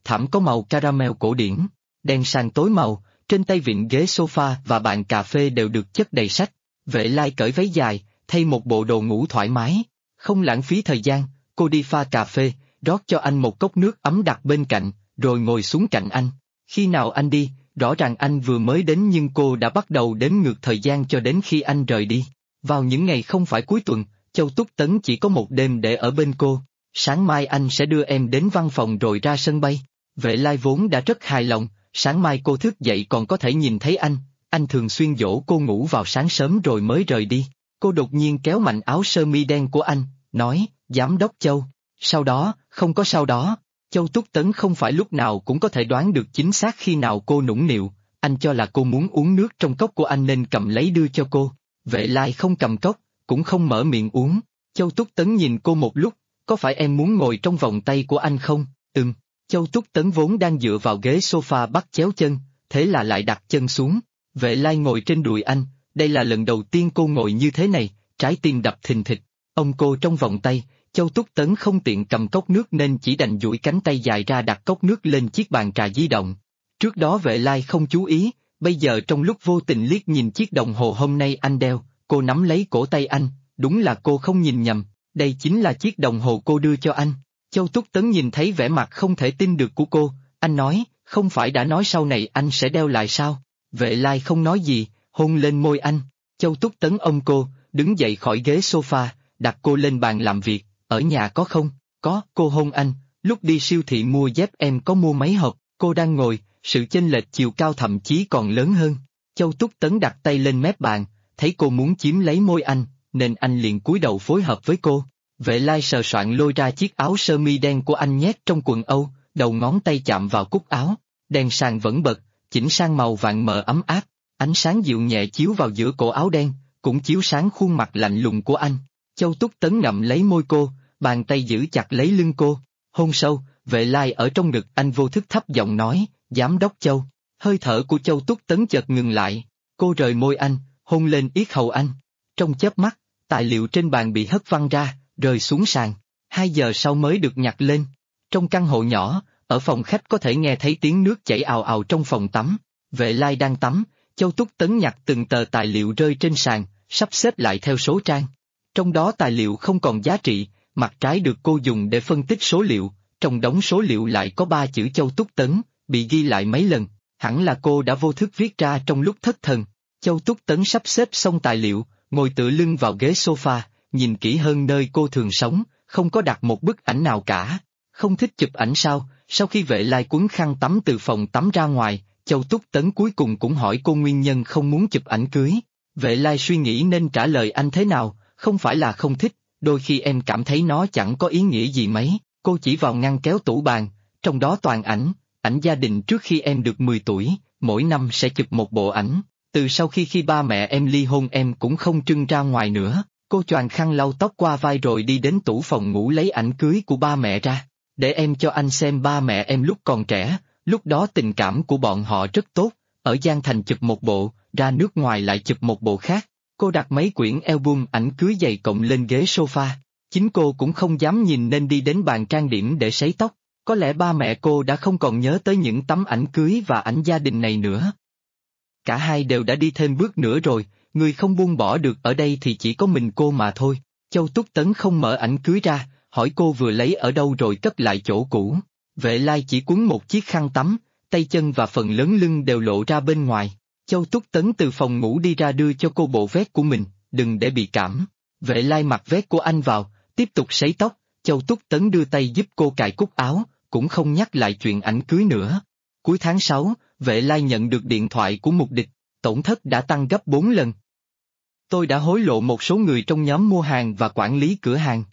thảm có màu caramel cổ điển, đèn sàn tối màu, trên tay vịn ghế sofa và bàn cà phê đều được chất đầy sách. Vệ Lai cởi váy dài, thay một bộ đồ ngủ thoải mái. Không lãng phí thời gian, cô đi pha cà phê, rót cho anh một cốc nước ấm đặt bên cạnh, rồi ngồi xuống cạnh anh. Khi nào anh đi, rõ ràng anh vừa mới đến nhưng cô đã bắt đầu đếm ngược thời gian cho đến khi anh rời đi. Vào những ngày không phải cuối tuần, Châu Túc Tấn chỉ có một đêm để ở bên cô. Sáng mai anh sẽ đưa em đến văn phòng rồi ra sân bay. Vệ Lai vốn đã rất hài lòng, sáng mai cô thức dậy còn có thể nhìn thấy anh thường xuyên dỗ cô ngủ vào sáng sớm rồi mới rời đi. Cô đột nhiên kéo mạnh áo sơ mi đen của anh, nói, Giám đốc Châu. Sau đó, không có sau đó. Châu Túc Tấn không phải lúc nào cũng có thể đoán được chính xác khi nào cô nũng nịu, anh cho là cô muốn uống nước trong cốc của anh nên cầm lấy đưa cho cô. Vệ Lai không cầm cốc, cũng không mở miệng uống. Châu Túc Tấn nhìn cô một lúc, có phải em muốn ngồi trong vòng tay của anh không? Châu Túc Tấn vốn đang dựa vào ghế sofa bắt chéo chân, thế là lại đặt chân xuống. Vệ Lai ngồi trên đùi anh, đây là lần đầu tiên cô ngồi như thế này, trái tim đập thình thịch. Ông cô trong vòng tay, Châu Túc Tấn không tiện cầm cốc nước nên chỉ đành duỗi cánh tay dài ra đặt cốc nước lên chiếc bàn trà di động. Trước đó Vệ Lai không chú ý, bây giờ trong lúc vô tình liếc nhìn chiếc đồng hồ hôm nay anh đeo, cô nắm lấy cổ tay anh, đúng là cô không nhìn nhầm, đây chính là chiếc đồng hồ cô đưa cho anh. Châu Túc Tấn nhìn thấy vẻ mặt không thể tin được của cô, anh nói, không phải đã nói sau này anh sẽ đeo lại sao? Vệ Lai không nói gì, hôn lên môi anh. Châu Túc Tấn ôm cô, đứng dậy khỏi ghế sofa, đặt cô lên bàn làm việc, ở nhà có không? Có, cô hôn anh, lúc đi siêu thị mua dép em có mua mấy hộp, cô đang ngồi, sự chênh lệch chiều cao thậm chí còn lớn hơn. Châu Túc Tấn đặt tay lên mép bàn, thấy cô muốn chiếm lấy môi anh, nên anh liền cúi đầu phối hợp với cô. Vệ Lai sờ soạn lôi ra chiếc áo sơ mi đen của anh nhét trong quần âu, đầu ngón tay chạm vào cúc áo, đèn sàn vẫn bật, chỉnh sang màu vàng mờ ấm áp, ánh sáng dịu nhẹ chiếu vào giữa cổ áo đen, cũng chiếu sáng khuôn mặt lạnh lùng của anh. Châu Túc Tấn ngậm lấy môi cô, bàn tay giữ chặt lấy lưng cô, hôn sâu, Vệ Lai ở trong ngực anh vô thức thấp giọng nói, Giám đốc Châu. Hơi thở của Châu Túc Tấn chợt ngừng lại, cô rời môi anh, hôn lên yết hầu anh. Trong chớp mắt, tài liệu trên bàn bị hất văng ra, rơi xuống sàn, 2 giờ sau mới được nhặt lên. Trong căn hộ nhỏ, ở phòng khách có thể nghe thấy tiếng nước chảy ào ào trong phòng tắm. Vệ Lai đang tắm, Châu Túc Tấn nhặt từng tờ tài liệu rơi trên sàn, sắp xếp lại theo số trang. Trong đó tài liệu không còn giá trị, mặt trái được cô dùng để phân tích số liệu, trong đống số liệu lại có 3 chữ Châu Túc Tấn, bị ghi lại mấy lần, hẳn là cô đã vô thức viết ra trong lúc thất thần. Châu Túc Tấn sắp xếp xong tài liệu, ngồi tựa lưng vào ghế sofa, nhìn kỹ hơn nơi cô thường sống, không có đặt một bức ảnh nào cả. Không thích chụp ảnh sao? Sau khi Vệ Lai quấn khăn tắm từ phòng tắm ra ngoài, Châu Túc Tấn cuối cùng cũng hỏi cô nguyên nhân không muốn chụp ảnh cưới. Vệ Lai suy nghĩ nên trả lời anh thế nào, không phải là không thích, đôi khi em cảm thấy nó chẳng có ý nghĩa gì mấy. Cô chỉ vào ngăn kéo tủ bàn, trong đó toàn ảnh gia đình trước khi em được 10 tuổi, mỗi năm sẽ chụp một bộ ảnh. Từ sau khi ba mẹ em ly hôn em cũng không trưng ra ngoài nữa. Cô choàng khăn lau tóc qua vai rồi đi đến tủ phòng ngủ lấy ảnh cưới của ba mẹ ra, để em cho anh xem ba mẹ em lúc còn trẻ, lúc đó tình cảm của bọn họ rất tốt, ở Giang Thành chụp một bộ, ra nước ngoài lại chụp một bộ khác. Cô đặt mấy quyển album ảnh cưới dày cộng lên ghế sofa, chính cô cũng không dám nhìn nên đi đến bàn trang điểm để sấy tóc, có lẽ ba mẹ cô đã không còn nhớ tới những tấm ảnh cưới và ảnh gia đình này nữa. Cả hai đều đã đi thêm bước nữa rồi. Người không buông bỏ được ở đây thì chỉ có mình cô mà thôi. Châu Túc Tấn không mở ảnh cưới ra, hỏi cô vừa lấy ở đâu rồi cất lại chỗ cũ. Vệ Lai chỉ quấn một chiếc khăn tắm, tay chân và phần lớn lưng đều lộ ra bên ngoài. Châu Túc Tấn từ phòng ngủ đi ra đưa cho cô bộ vest của mình, đừng để bị cảm. Vệ Lai mặc vest của anh vào, tiếp tục sấy tóc, Châu Túc Tấn đưa tay giúp cô cài cúc áo, cũng không nhắc lại chuyện ảnh cưới nữa. Cuối tháng 6, Vệ Lai nhận được điện thoại của Mục Địch, tổn thất đã tăng gấp 4 lần. Tôi đã hối lộ một số người trong nhóm mua hàng và quản lý cửa hàng.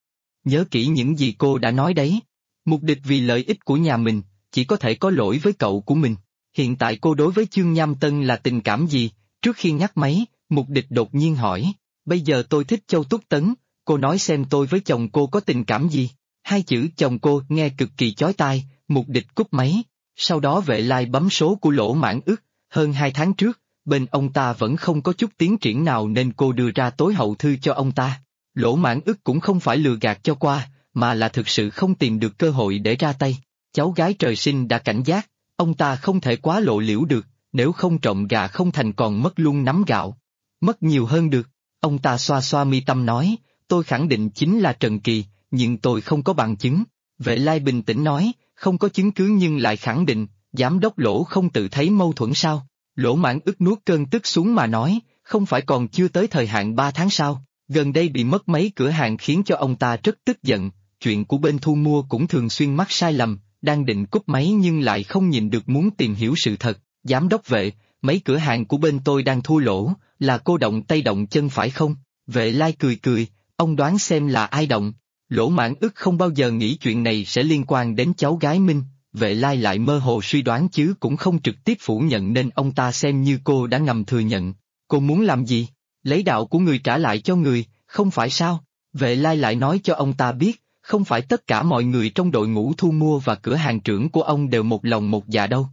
Nhớ kỹ những gì cô đã nói đấy. Mục Địch vì lợi ích của nhà mình, chỉ có thể có lỗi với cậu của mình. Hiện tại cô đối với Chương Nham Tân là tình cảm gì? Trước khi ngắt máy, Mục Địch đột nhiên hỏi. Bây giờ tôi thích Châu Túc Tấn, cô nói xem tôi với chồng cô có tình cảm gì? 2 chữ chồng cô nghe cực kỳ chói tai, Mục Địch cúp máy. Sau đó Vệ Lai bấm số của Lỗ Mãn Ức, hơn 2 tháng trước. Bên ông ta vẫn không có chút tiến triển nào nên cô đưa ra tối hậu thư cho ông ta. Lỗ Mãn Ức cũng không phải lừa gạt cho qua, mà là thực sự không tìm được cơ hội để ra tay. Cháu gái trời sinh đã cảnh giác, ông ta không thể quá lộ liễu được, nếu không trộm gà không thành còn mất luôn nắm gạo. Mất nhiều hơn được, ông ta xoa xoa mi tâm nói, tôi khẳng định chính là Trần Kỳ, nhưng tôi không có bằng chứng. Vệ Lai bình tĩnh nói, không có chứng cứ nhưng lại khẳng định, giám đốc Lỗ không tự thấy mâu thuẫn sao? Lỗ Mãn Ức nuốt cơn tức xuống mà nói, không phải còn chưa tới thời hạn 3 tháng sao? Gần đây bị mất mấy cửa hàng khiến cho ông ta rất tức giận, chuyện của bên thu mua cũng thường xuyên mắc sai lầm, đang định cúp máy nhưng lại không nhìn được muốn tìm hiểu sự thật. Giám đốc Vệ, mấy cửa hàng của bên tôi đang thua lỗ, là cô động tay động chân phải không? Vệ Lai cười cười, ông đoán xem là ai động. Lỗ Mãn Ức không bao giờ nghĩ chuyện này sẽ liên quan đến cháu gái Minh, Vệ Lai lại mơ hồ suy đoán chứ cũng không trực tiếp phủ nhận nên ông ta xem như cô đã ngầm thừa nhận. Cô muốn làm gì? Lấy đạo của người trả lại cho người, không phải sao? Vệ Lai lại nói cho ông ta biết, không phải tất cả mọi người trong đội ngũ thu mua và cửa hàng trưởng của ông đều một lòng một dạ đâu.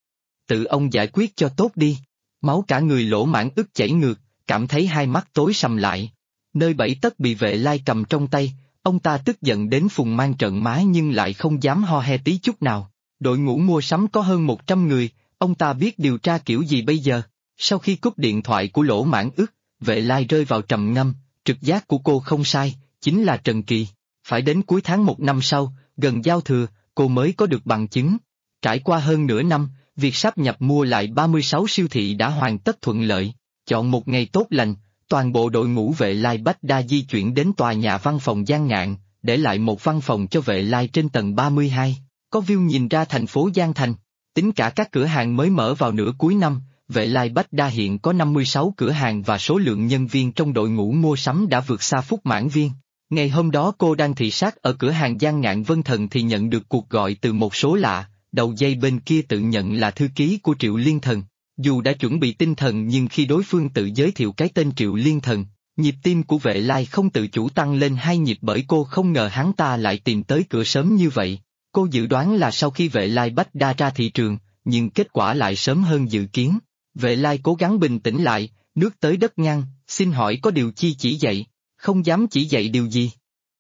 Tự ông giải quyết cho tốt đi. Máu cả người Lỗ Mãn Ức chảy ngược, cảm thấy hai mắt tối sầm lại. Nơi 7 tấc bị Vệ Lai cầm trong tay, ông ta tức giận đến phùng mang trợn má nhưng lại không dám ho he tí chút nào. Đội ngũ mua sắm có hơn 100 người, ông ta biết điều tra kiểu gì bây giờ? Sau khi cúp điện thoại của Lỗ Mãn Ức, Vệ Lai rơi vào trầm ngâm, trực giác của cô không sai, chính là Trần Kỳ. Phải đến cuối tháng 1 năm sau, gần giao thừa, cô mới có được bằng chứng. Trải qua hơn nửa năm, việc sáp nhập mua lại 36 siêu thị đã hoàn tất thuận lợi. Chọn một ngày tốt lành, toàn bộ đội ngũ Vệ Lai Bách Đa di chuyển đến tòa nhà văn phòng Giang Ngạn, để lại một văn phòng cho Vệ Lai trên tầng 32, có view nhìn ra thành phố Giang Thành. Tính cả các cửa hàng mới mở vào nửa cuối năm, Vệ Lai Bách Đa hiện có 56 cửa hàng và số lượng nhân viên trong đội ngũ mua sắm đã vượt xa Phúc Mãn Viên. Ngày hôm đó cô đang thị sát ở cửa hàng Giang Ngạn Vân Thần thì nhận được cuộc gọi từ một số lạ, đầu dây bên kia tự nhận là thư ký của Triệu Liên Thần. Dù đã chuẩn bị tinh thần nhưng khi đối phương tự giới thiệu cái tên Triệu Liên Thần, nhịp tim của Vệ Lai không tự chủ tăng lên 2 nhịp bởi cô không ngờ hắn ta lại tìm tới cửa sớm như vậy. Cô dự đoán là sau khi Vệ Lai Bách Đa ra thị trường, nhưng kết quả lại sớm hơn dự kiến. Vệ Lai cố gắng bình tĩnh lại, nước tới đất ngăn, xin hỏi có điều chi chỉ dạy, không dám chỉ dạy điều gì.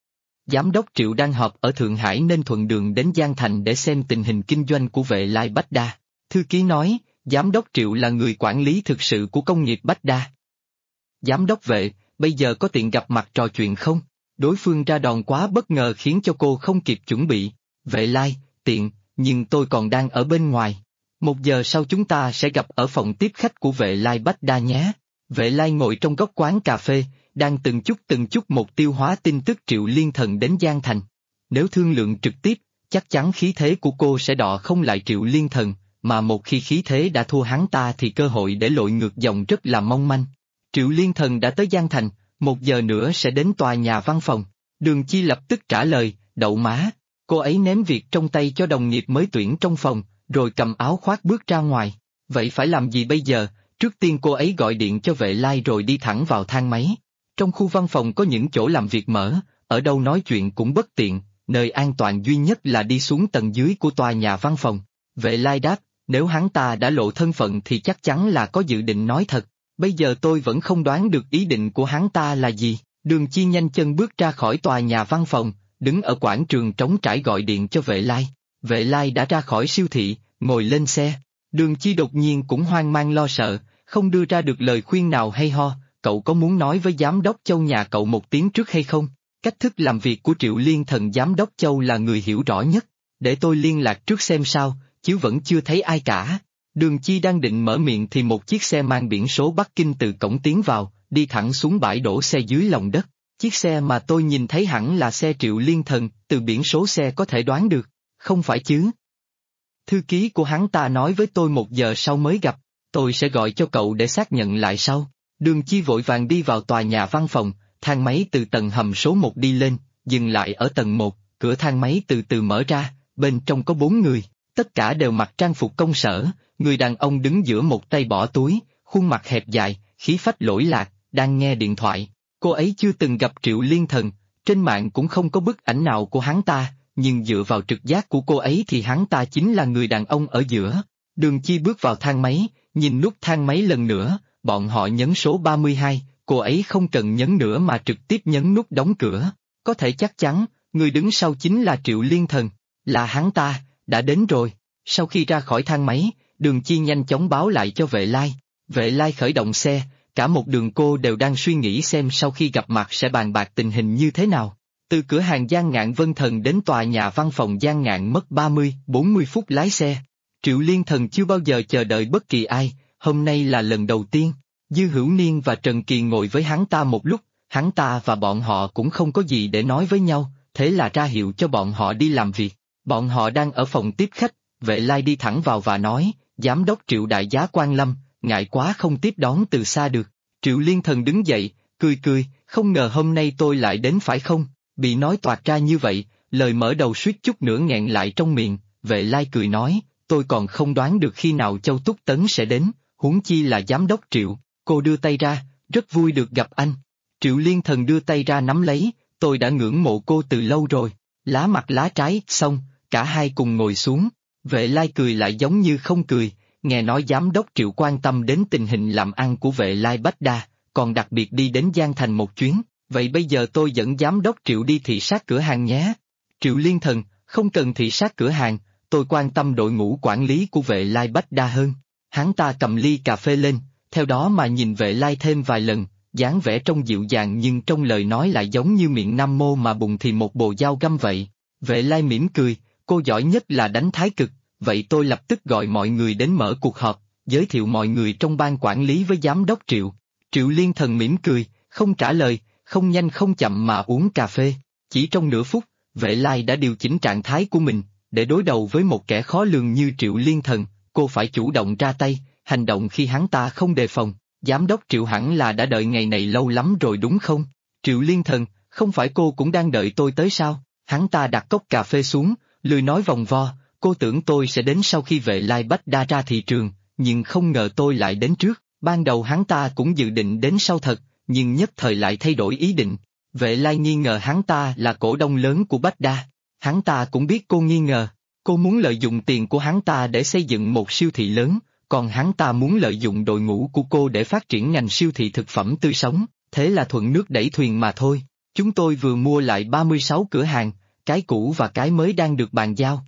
Giám đốc Triệu đang họp ở Thượng Hải nên thuận đường đến Giang Thành để xem tình hình kinh doanh của Vệ Lai Bách Đa. Thư ký nói, Giám đốc Triệu là người quản lý thực sự của công nghiệp Bách Đa. Giám đốc Vệ, bây giờ có tiện gặp mặt trò chuyện không? Đối phương ra đòn quá bất ngờ khiến cho cô không kịp chuẩn bị. Vệ Lai, tiện, nhưng tôi còn đang ở bên ngoài. 1 giờ sau chúng ta sẽ gặp ở phòng tiếp khách của Vệ Lai Bách Đa nhé. Vệ Lai ngồi trong góc quán cà phê, đang từng chút một tiêu hóa tin tức Triệu Liên Thần đến Giang Thành. Nếu thương lượng trực tiếp, chắc chắn khí thế của cô sẽ đọ không lại Triệu Liên Thần, mà một khi khí thế đã thua hắn ta thì cơ hội để lội ngược dòng rất là mong manh. Triệu Liên Thần đã tới Giang Thành, 1 giờ nữa sẽ đến tòa nhà văn phòng. Đường Chi lập tức trả lời, đậu má. Cô ấy ném việc trong tay cho đồng nghiệp mới tuyển trong phòng, rồi cầm áo khoác bước ra ngoài. Vậy phải làm gì bây giờ? Trước tiên cô ấy gọi điện cho Vệ Lai rồi đi thẳng vào thang máy. Trong khu văn phòng có những chỗ làm việc mở, ở đâu nói chuyện cũng bất tiện, nơi an toàn duy nhất là đi xuống tầng dưới của tòa nhà văn phòng. Vệ Lai đáp, nếu hắn ta đã lộ thân phận thì chắc chắn là có dự định nói thật. Bây giờ tôi vẫn không đoán được ý định của hắn ta là gì. Đường Chi nhanh chân bước ra khỏi tòa nhà văn phòng, đứng ở quảng trường trống trải gọi điện cho Vệ Lai. Vệ Lai đã ra khỏi siêu thị, ngồi lên xe. Đường Chi đột nhiên cũng hoang mang lo sợ, không đưa ra được lời khuyên nào hay ho. Cậu có muốn nói với giám đốc Châu nhà cậu một tiếng trước hay không? Cách thức làm việc của Triệu Liên Thần giám đốc Châu là người hiểu rõ nhất. Để tôi liên lạc trước xem sao, chứ vẫn chưa thấy ai cả. Đường Chi đang định mở miệng thì một chiếc xe mang biển số Bắc Kinh từ cổng tiến vào, đi thẳng xuống bãi đổ xe dưới lòng đất. Chiếc xe mà tôi nhìn thấy hẳn là xe Triệu Liên Thần, từ biển số xe có thể đoán được, không phải chứ? Thư ký của hắn ta nói với tôi 1 giờ sau mới gặp, tôi sẽ gọi cho cậu để xác nhận lại sau. Đường Chi vội vàng đi vào tòa nhà văn phòng, thang máy từ tầng hầm số 1 đi lên, dừng lại ở tầng 1, cửa thang máy từ từ mở ra, bên trong có 4 người, tất cả đều mặc trang phục công sở, người đàn ông đứng giữa một tay bỏ túi, khuôn mặt hẹp dài, khí phách lỗi lạc, đang nghe điện thoại. Cô ấy chưa từng gặp Triệu Liên Thần, trên mạng cũng không có bức ảnh nào của hắn ta, nhưng dựa vào trực giác của cô ấy thì hắn ta chính là người đàn ông ở giữa. Đường Chi bước vào thang máy, nhìn nút thang máy lần nữa, bọn họ nhấn số 32, cô ấy không cần nhấn nữa mà trực tiếp nhấn nút đóng cửa. Có thể chắc chắn, người đứng sau chính là Triệu Liên Thần, là hắn ta, đã đến rồi. Sau khi ra khỏi thang máy, Đường Chi nhanh chóng báo lại cho Vệ Lai. Vệ Lai khởi động xe, cả một đường cô đều đang suy nghĩ xem sau khi gặp mặt sẽ bàn bạc tình hình như thế nào. Từ cửa hàng Giang Ngạn Vân Thần đến tòa nhà văn phòng Giang Ngạn mất 30-40 phút lái xe. Triệu Liên Thần chưa bao giờ chờ đợi bất kỳ ai, hôm nay là lần đầu tiên. Dư Hữu Niên và Trần Kỳ ngồi với hắn ta một lúc, hắn ta và bọn họ cũng không có gì để nói với nhau, thế là ra hiệu cho bọn họ đi làm việc. Bọn họ đang ở phòng tiếp khách, Vệ Lai đi thẳng vào và nói, Giám đốc Triệu đại giá quan lâm, ngại quá không tiếp đón từ xa được. Triệu Liên Thần đứng dậy, cười cười, không ngờ hôm nay tôi lại đến phải không? Bị nói toạc ra như vậy, lời mở đầu suýt chút nữa nghẹn lại trong miệng. Vệ Lai cười nói, tôi còn không đoán được khi nào Châu Túc Tấn sẽ đến, huống chi là Giám đốc Triệu. Cô đưa tay ra, rất vui được gặp anh. Triệu Liên Thần đưa tay ra nắm lấy, tôi đã ngưỡng mộ cô từ lâu rồi. Lá mặt lá trái, xong, cả hai cùng ngồi xuống. Vệ Lai cười lại giống như không cười, nghe nói Giám đốc Triệu quan tâm đến tình hình làm ăn của Vệ Lai Bách Đa, còn đặc biệt đi đến Giang Thành một chuyến, vậy bây giờ tôi dẫn Giám đốc Triệu đi thị sát cửa hàng nhé. Triệu Liên Thần, không cần thị sát cửa hàng, tôi quan tâm đội ngũ quản lý của Vệ Lai Bách Đa hơn. Hắn ta cầm ly cà phê lên, theo đó mà nhìn Vệ Lai thêm vài lần, dáng vẻ trông dịu dàng nhưng trong lời nói lại giống như miệng Nam Mô mà bụng thì một bồ dao găm vậy. Vệ Lai mỉm cười, cô giỏi nhất là đánh thái cực, vậy tôi lập tức gọi mọi người đến mở cuộc họp, giới thiệu mọi người trong ban quản lý với Giám đốc Triệu. Triệu Liên Thần mỉm cười, không trả lời, không nhanh không chậm mà uống cà phê. Chỉ trong nửa phút, Vệ Lai đã điều chỉnh trạng thái của mình, để đối đầu với một kẻ khó lường như Triệu Liên Thần, cô phải chủ động ra tay, hành động khi hắn ta không đề phòng. Giám đốc Triệu hẳn là đã đợi ngày này lâu lắm rồi đúng không? Triệu Liên Thần, không phải cô cũng đang đợi tôi tới sao? Hắn ta đặt cốc cà phê xuống, lười nói vòng vo, cô tưởng tôi sẽ đến sau khi Vệ Lai Bách Đa ra thị trường, nhưng không ngờ tôi lại đến trước. Ban đầu hắn ta cũng dự định đến sau thật, nhưng nhất thời lại thay đổi ý định. Vệ Lai nghi ngờ hắn ta là cổ đông lớn của Bách Đa. Hắn ta cũng biết cô nghi ngờ, cô muốn lợi dụng tiền của hắn ta để xây dựng một siêu thị lớn, còn hắn ta muốn lợi dụng đội ngũ của cô để phát triển ngành siêu thị thực phẩm tươi sống, thế là thuận nước đẩy thuyền mà thôi. Chúng tôi vừa mua lại 36 cửa hàng, cái cũ và cái mới đang được bàn giao.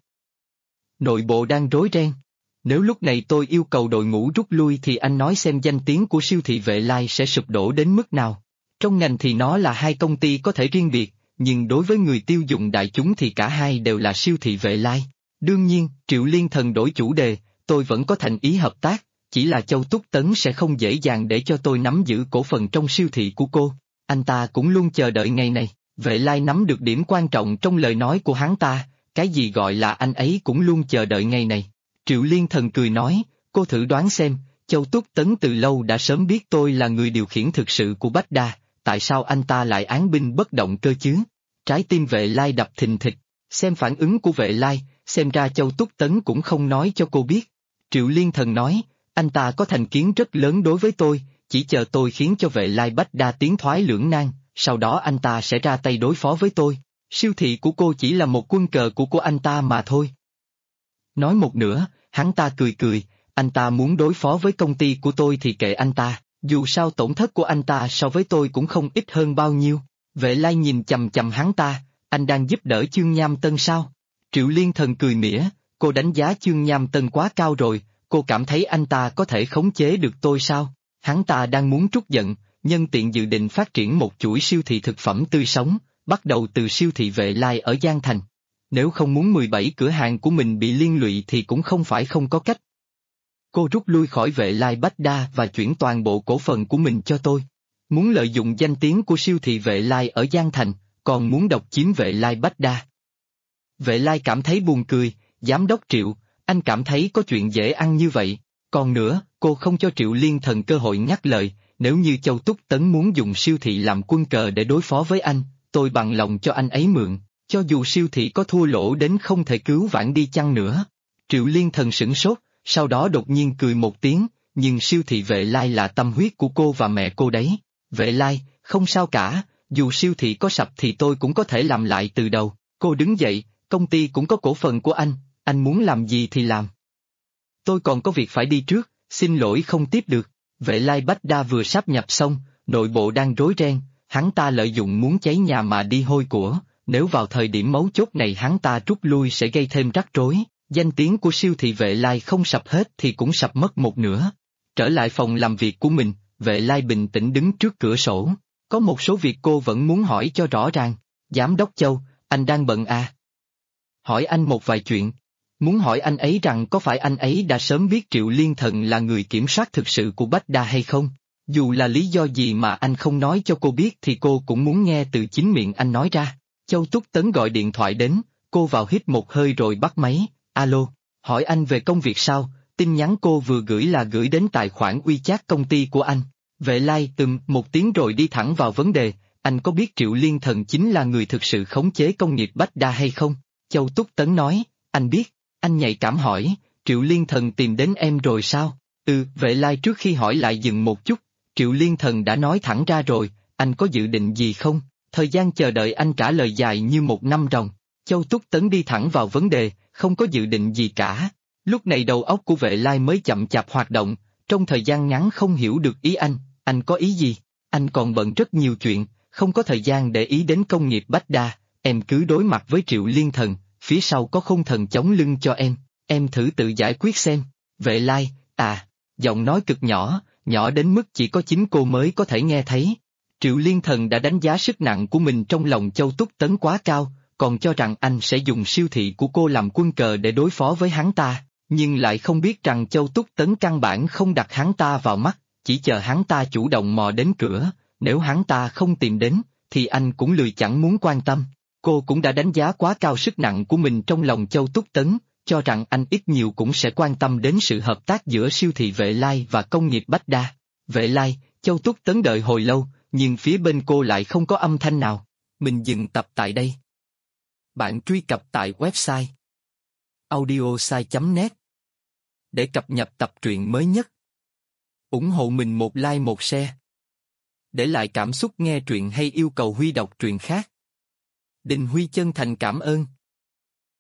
Nội bộ đang rối ren. Nếu lúc này tôi yêu cầu đội ngũ rút lui thì anh nói xem danh tiếng của siêu thị Vệ Lai sẽ sụp đổ đến mức nào. Trong ngành thì nó là hai công ty có thể riêng biệt, nhưng đối với người tiêu dùng đại chúng thì cả hai đều là siêu thị Vệ Lai. Đương nhiên, Triệu Liên Thần đổi chủ đề, tôi vẫn có thành ý hợp tác, chỉ là Châu Túc Tấn sẽ không dễ dàng để cho tôi nắm giữ cổ phần trong siêu thị của cô. Anh ta cũng luôn chờ đợi ngày này. Vệ Lai nắm được điểm quan trọng trong lời nói của hắn ta, cái gì gọi là anh ấy cũng luôn chờ đợi ngày này. Triệu Liên Thần cười nói, cô thử đoán xem, Châu Túc Tấn từ lâu đã sớm biết tôi là người điều khiển thực sự của Bách Đa, tại sao anh ta lại án binh bất động cơ chứ? Trái tim Vệ Lai đập thình thịch, xem phản ứng của Vệ Lai, xem ra Châu Túc Tấn cũng không nói cho cô biết. Triệu Liên Thần nói, anh ta có thành kiến rất lớn đối với tôi, chỉ chờ tôi khiến cho Vệ Lai Bách Đa tiến thoái lưỡng nan, sau đó anh ta sẽ ra tay đối phó với tôi. Siêu thị của cô chỉ là một quân cờ của anh ta mà thôi. Nói một nửa, hắn ta cười cười, anh ta muốn đối phó với công ty của tôi thì kệ anh ta, dù sao tổn thất của anh ta so với tôi cũng không ít hơn bao nhiêu. Vệ Lai nhìn chầm chầm hắn ta, anh đang giúp đỡ Chương Nham Tân sao? Triệu Liên Thần cười mỉa, cô đánh giá Chương Nham Tân quá cao rồi, cô cảm thấy anh ta có thể khống chế được tôi sao? Hắn ta đang muốn trút giận, nhân tiện dự định phát triển một chuỗi siêu thị thực phẩm tươi sống, bắt đầu từ siêu thị Vệ Lai ở Giang Thành. Nếu không muốn 17 cửa hàng của mình bị liên lụy thì cũng không phải không có cách. Cô rút lui khỏi Vệ Lai Bách Đa và chuyển toàn bộ cổ phần của mình cho tôi. Muốn lợi dụng danh tiếng của siêu thị Vệ Lai ở Giang Thành, còn muốn độc chiếm Vệ Lai Bách Đa. Vệ Lai cảm thấy buồn cười, Giám đốc Triệu, anh cảm thấy có chuyện dễ ăn như vậy. Còn nữa, cô không cho Triệu Liên Thần cơ hội nhắc lời, nếu như Châu Túc Tấn muốn dùng siêu thị làm quân cờ để đối phó với anh, tôi bằng lòng cho anh ấy mượn, cho dù siêu thị có thua lỗ đến không thể cứu vãn đi chăng nữa. Triệu Liên Thần sửng sốt, sau đó đột nhiên cười một tiếng, nhưng siêu thị Vệ Lai là tâm huyết của cô và mẹ cô đấy. Vệ Lai, không sao cả, dù siêu thị có sập thì tôi cũng có thể làm lại từ đầu. Cô đứng dậy, công ty cũng có cổ phần của anh muốn làm gì thì làm. Tôi còn có việc phải đi trước, xin lỗi không tiếp được. Vệ Lai Bách Đa vừa sáp nhập xong, nội bộ đang rối ren, hắn ta lợi dụng muốn cháy nhà mà đi hôi của, nếu vào thời điểm mấu chốt này hắn ta rút lui sẽ gây thêm rắc rối. Danh tiếng của siêu thị Vệ Lai không sập hết thì cũng sập mất một nửa. Trở lại phòng làm việc của mình, Vệ Lai bình tĩnh đứng trước cửa sổ. Có một số việc cô vẫn muốn hỏi cho rõ ràng. Giám đốc Châu, anh đang bận à? Hỏi anh một vài chuyện. Muốn hỏi anh ấy rằng có phải anh ấy đã sớm biết Triệu Liên Thần là người kiểm soát thực sự của Bách Đa hay không? Dù là lý do gì mà anh không nói cho cô biết thì cô cũng muốn nghe từ chính miệng anh nói ra. Châu Túc Tấn gọi điện thoại đến, cô vào hít một hơi rồi bắt máy. Alo, hỏi anh về công việc sao? Tin nhắn cô vừa gửi là gửi đến tài khoản WeChat công ty của anh. Vệ Lai một tiếng rồi đi thẳng vào vấn đề, anh có biết Triệu Liên Thần chính là người thực sự khống chế công nghiệp Bách Đa hay không? Châu Túc Tấn nói, anh biết. Anh nhạy cảm hỏi, Triệu Liên Thần tìm đến em rồi sao? Vệ Lai trước khi hỏi lại dừng một chút, Triệu Liên Thần đã nói thẳng ra rồi, anh có dự định gì không? Thời gian chờ đợi anh trả lời dài như một năm ròng. Châu Túc Tấn đi thẳng vào vấn đề, không có dự định gì cả. Lúc này đầu óc của Vệ Lai mới chậm chạp hoạt động, trong thời gian ngắn không hiểu được ý anh có ý gì? Anh còn bận rất nhiều chuyện, không có thời gian để ý đến công nghiệp Bách Đa, em cứ đối mặt với Triệu Liên Thần, phía sau có Không Thần chống lưng cho em thử tự giải quyết xem. Vệ Lai, giọng nói cực nhỏ, nhỏ đến mức chỉ có chính cô mới có thể nghe thấy. Triệu Liên Thần đã đánh giá sức nặng của mình trong lòng Châu Túc Tấn quá cao, còn cho rằng anh sẽ dùng siêu thị của cô làm quân cờ để đối phó với hắn ta, nhưng lại không biết rằng Châu Túc Tấn căn bản không đặt hắn ta vào mắt, chỉ chờ hắn ta chủ động mò đến cửa, nếu hắn ta không tìm đến, thì anh cũng lười chẳng muốn quan tâm. Cô cũng đã đánh giá quá cao sức nặng của mình trong lòng Châu Túc Tấn, cho rằng anh ít nhiều cũng sẽ quan tâm đến sự hợp tác giữa siêu thị Vệ Lai và công nghiệp Bách Đa. Vệ Lai, Châu Túc Tấn đợi hồi lâu, nhưng phía bên cô lại không có âm thanh nào. Mình dừng tập tại đây. Bạn truy cập tại website audiosai.net để cập nhật tập truyện mới nhất. Ủng hộ mình một like một share. Để lại cảm xúc nghe truyện hay yêu cầu Huy đọc truyện khác. Đình Huy chân thành cảm ơn.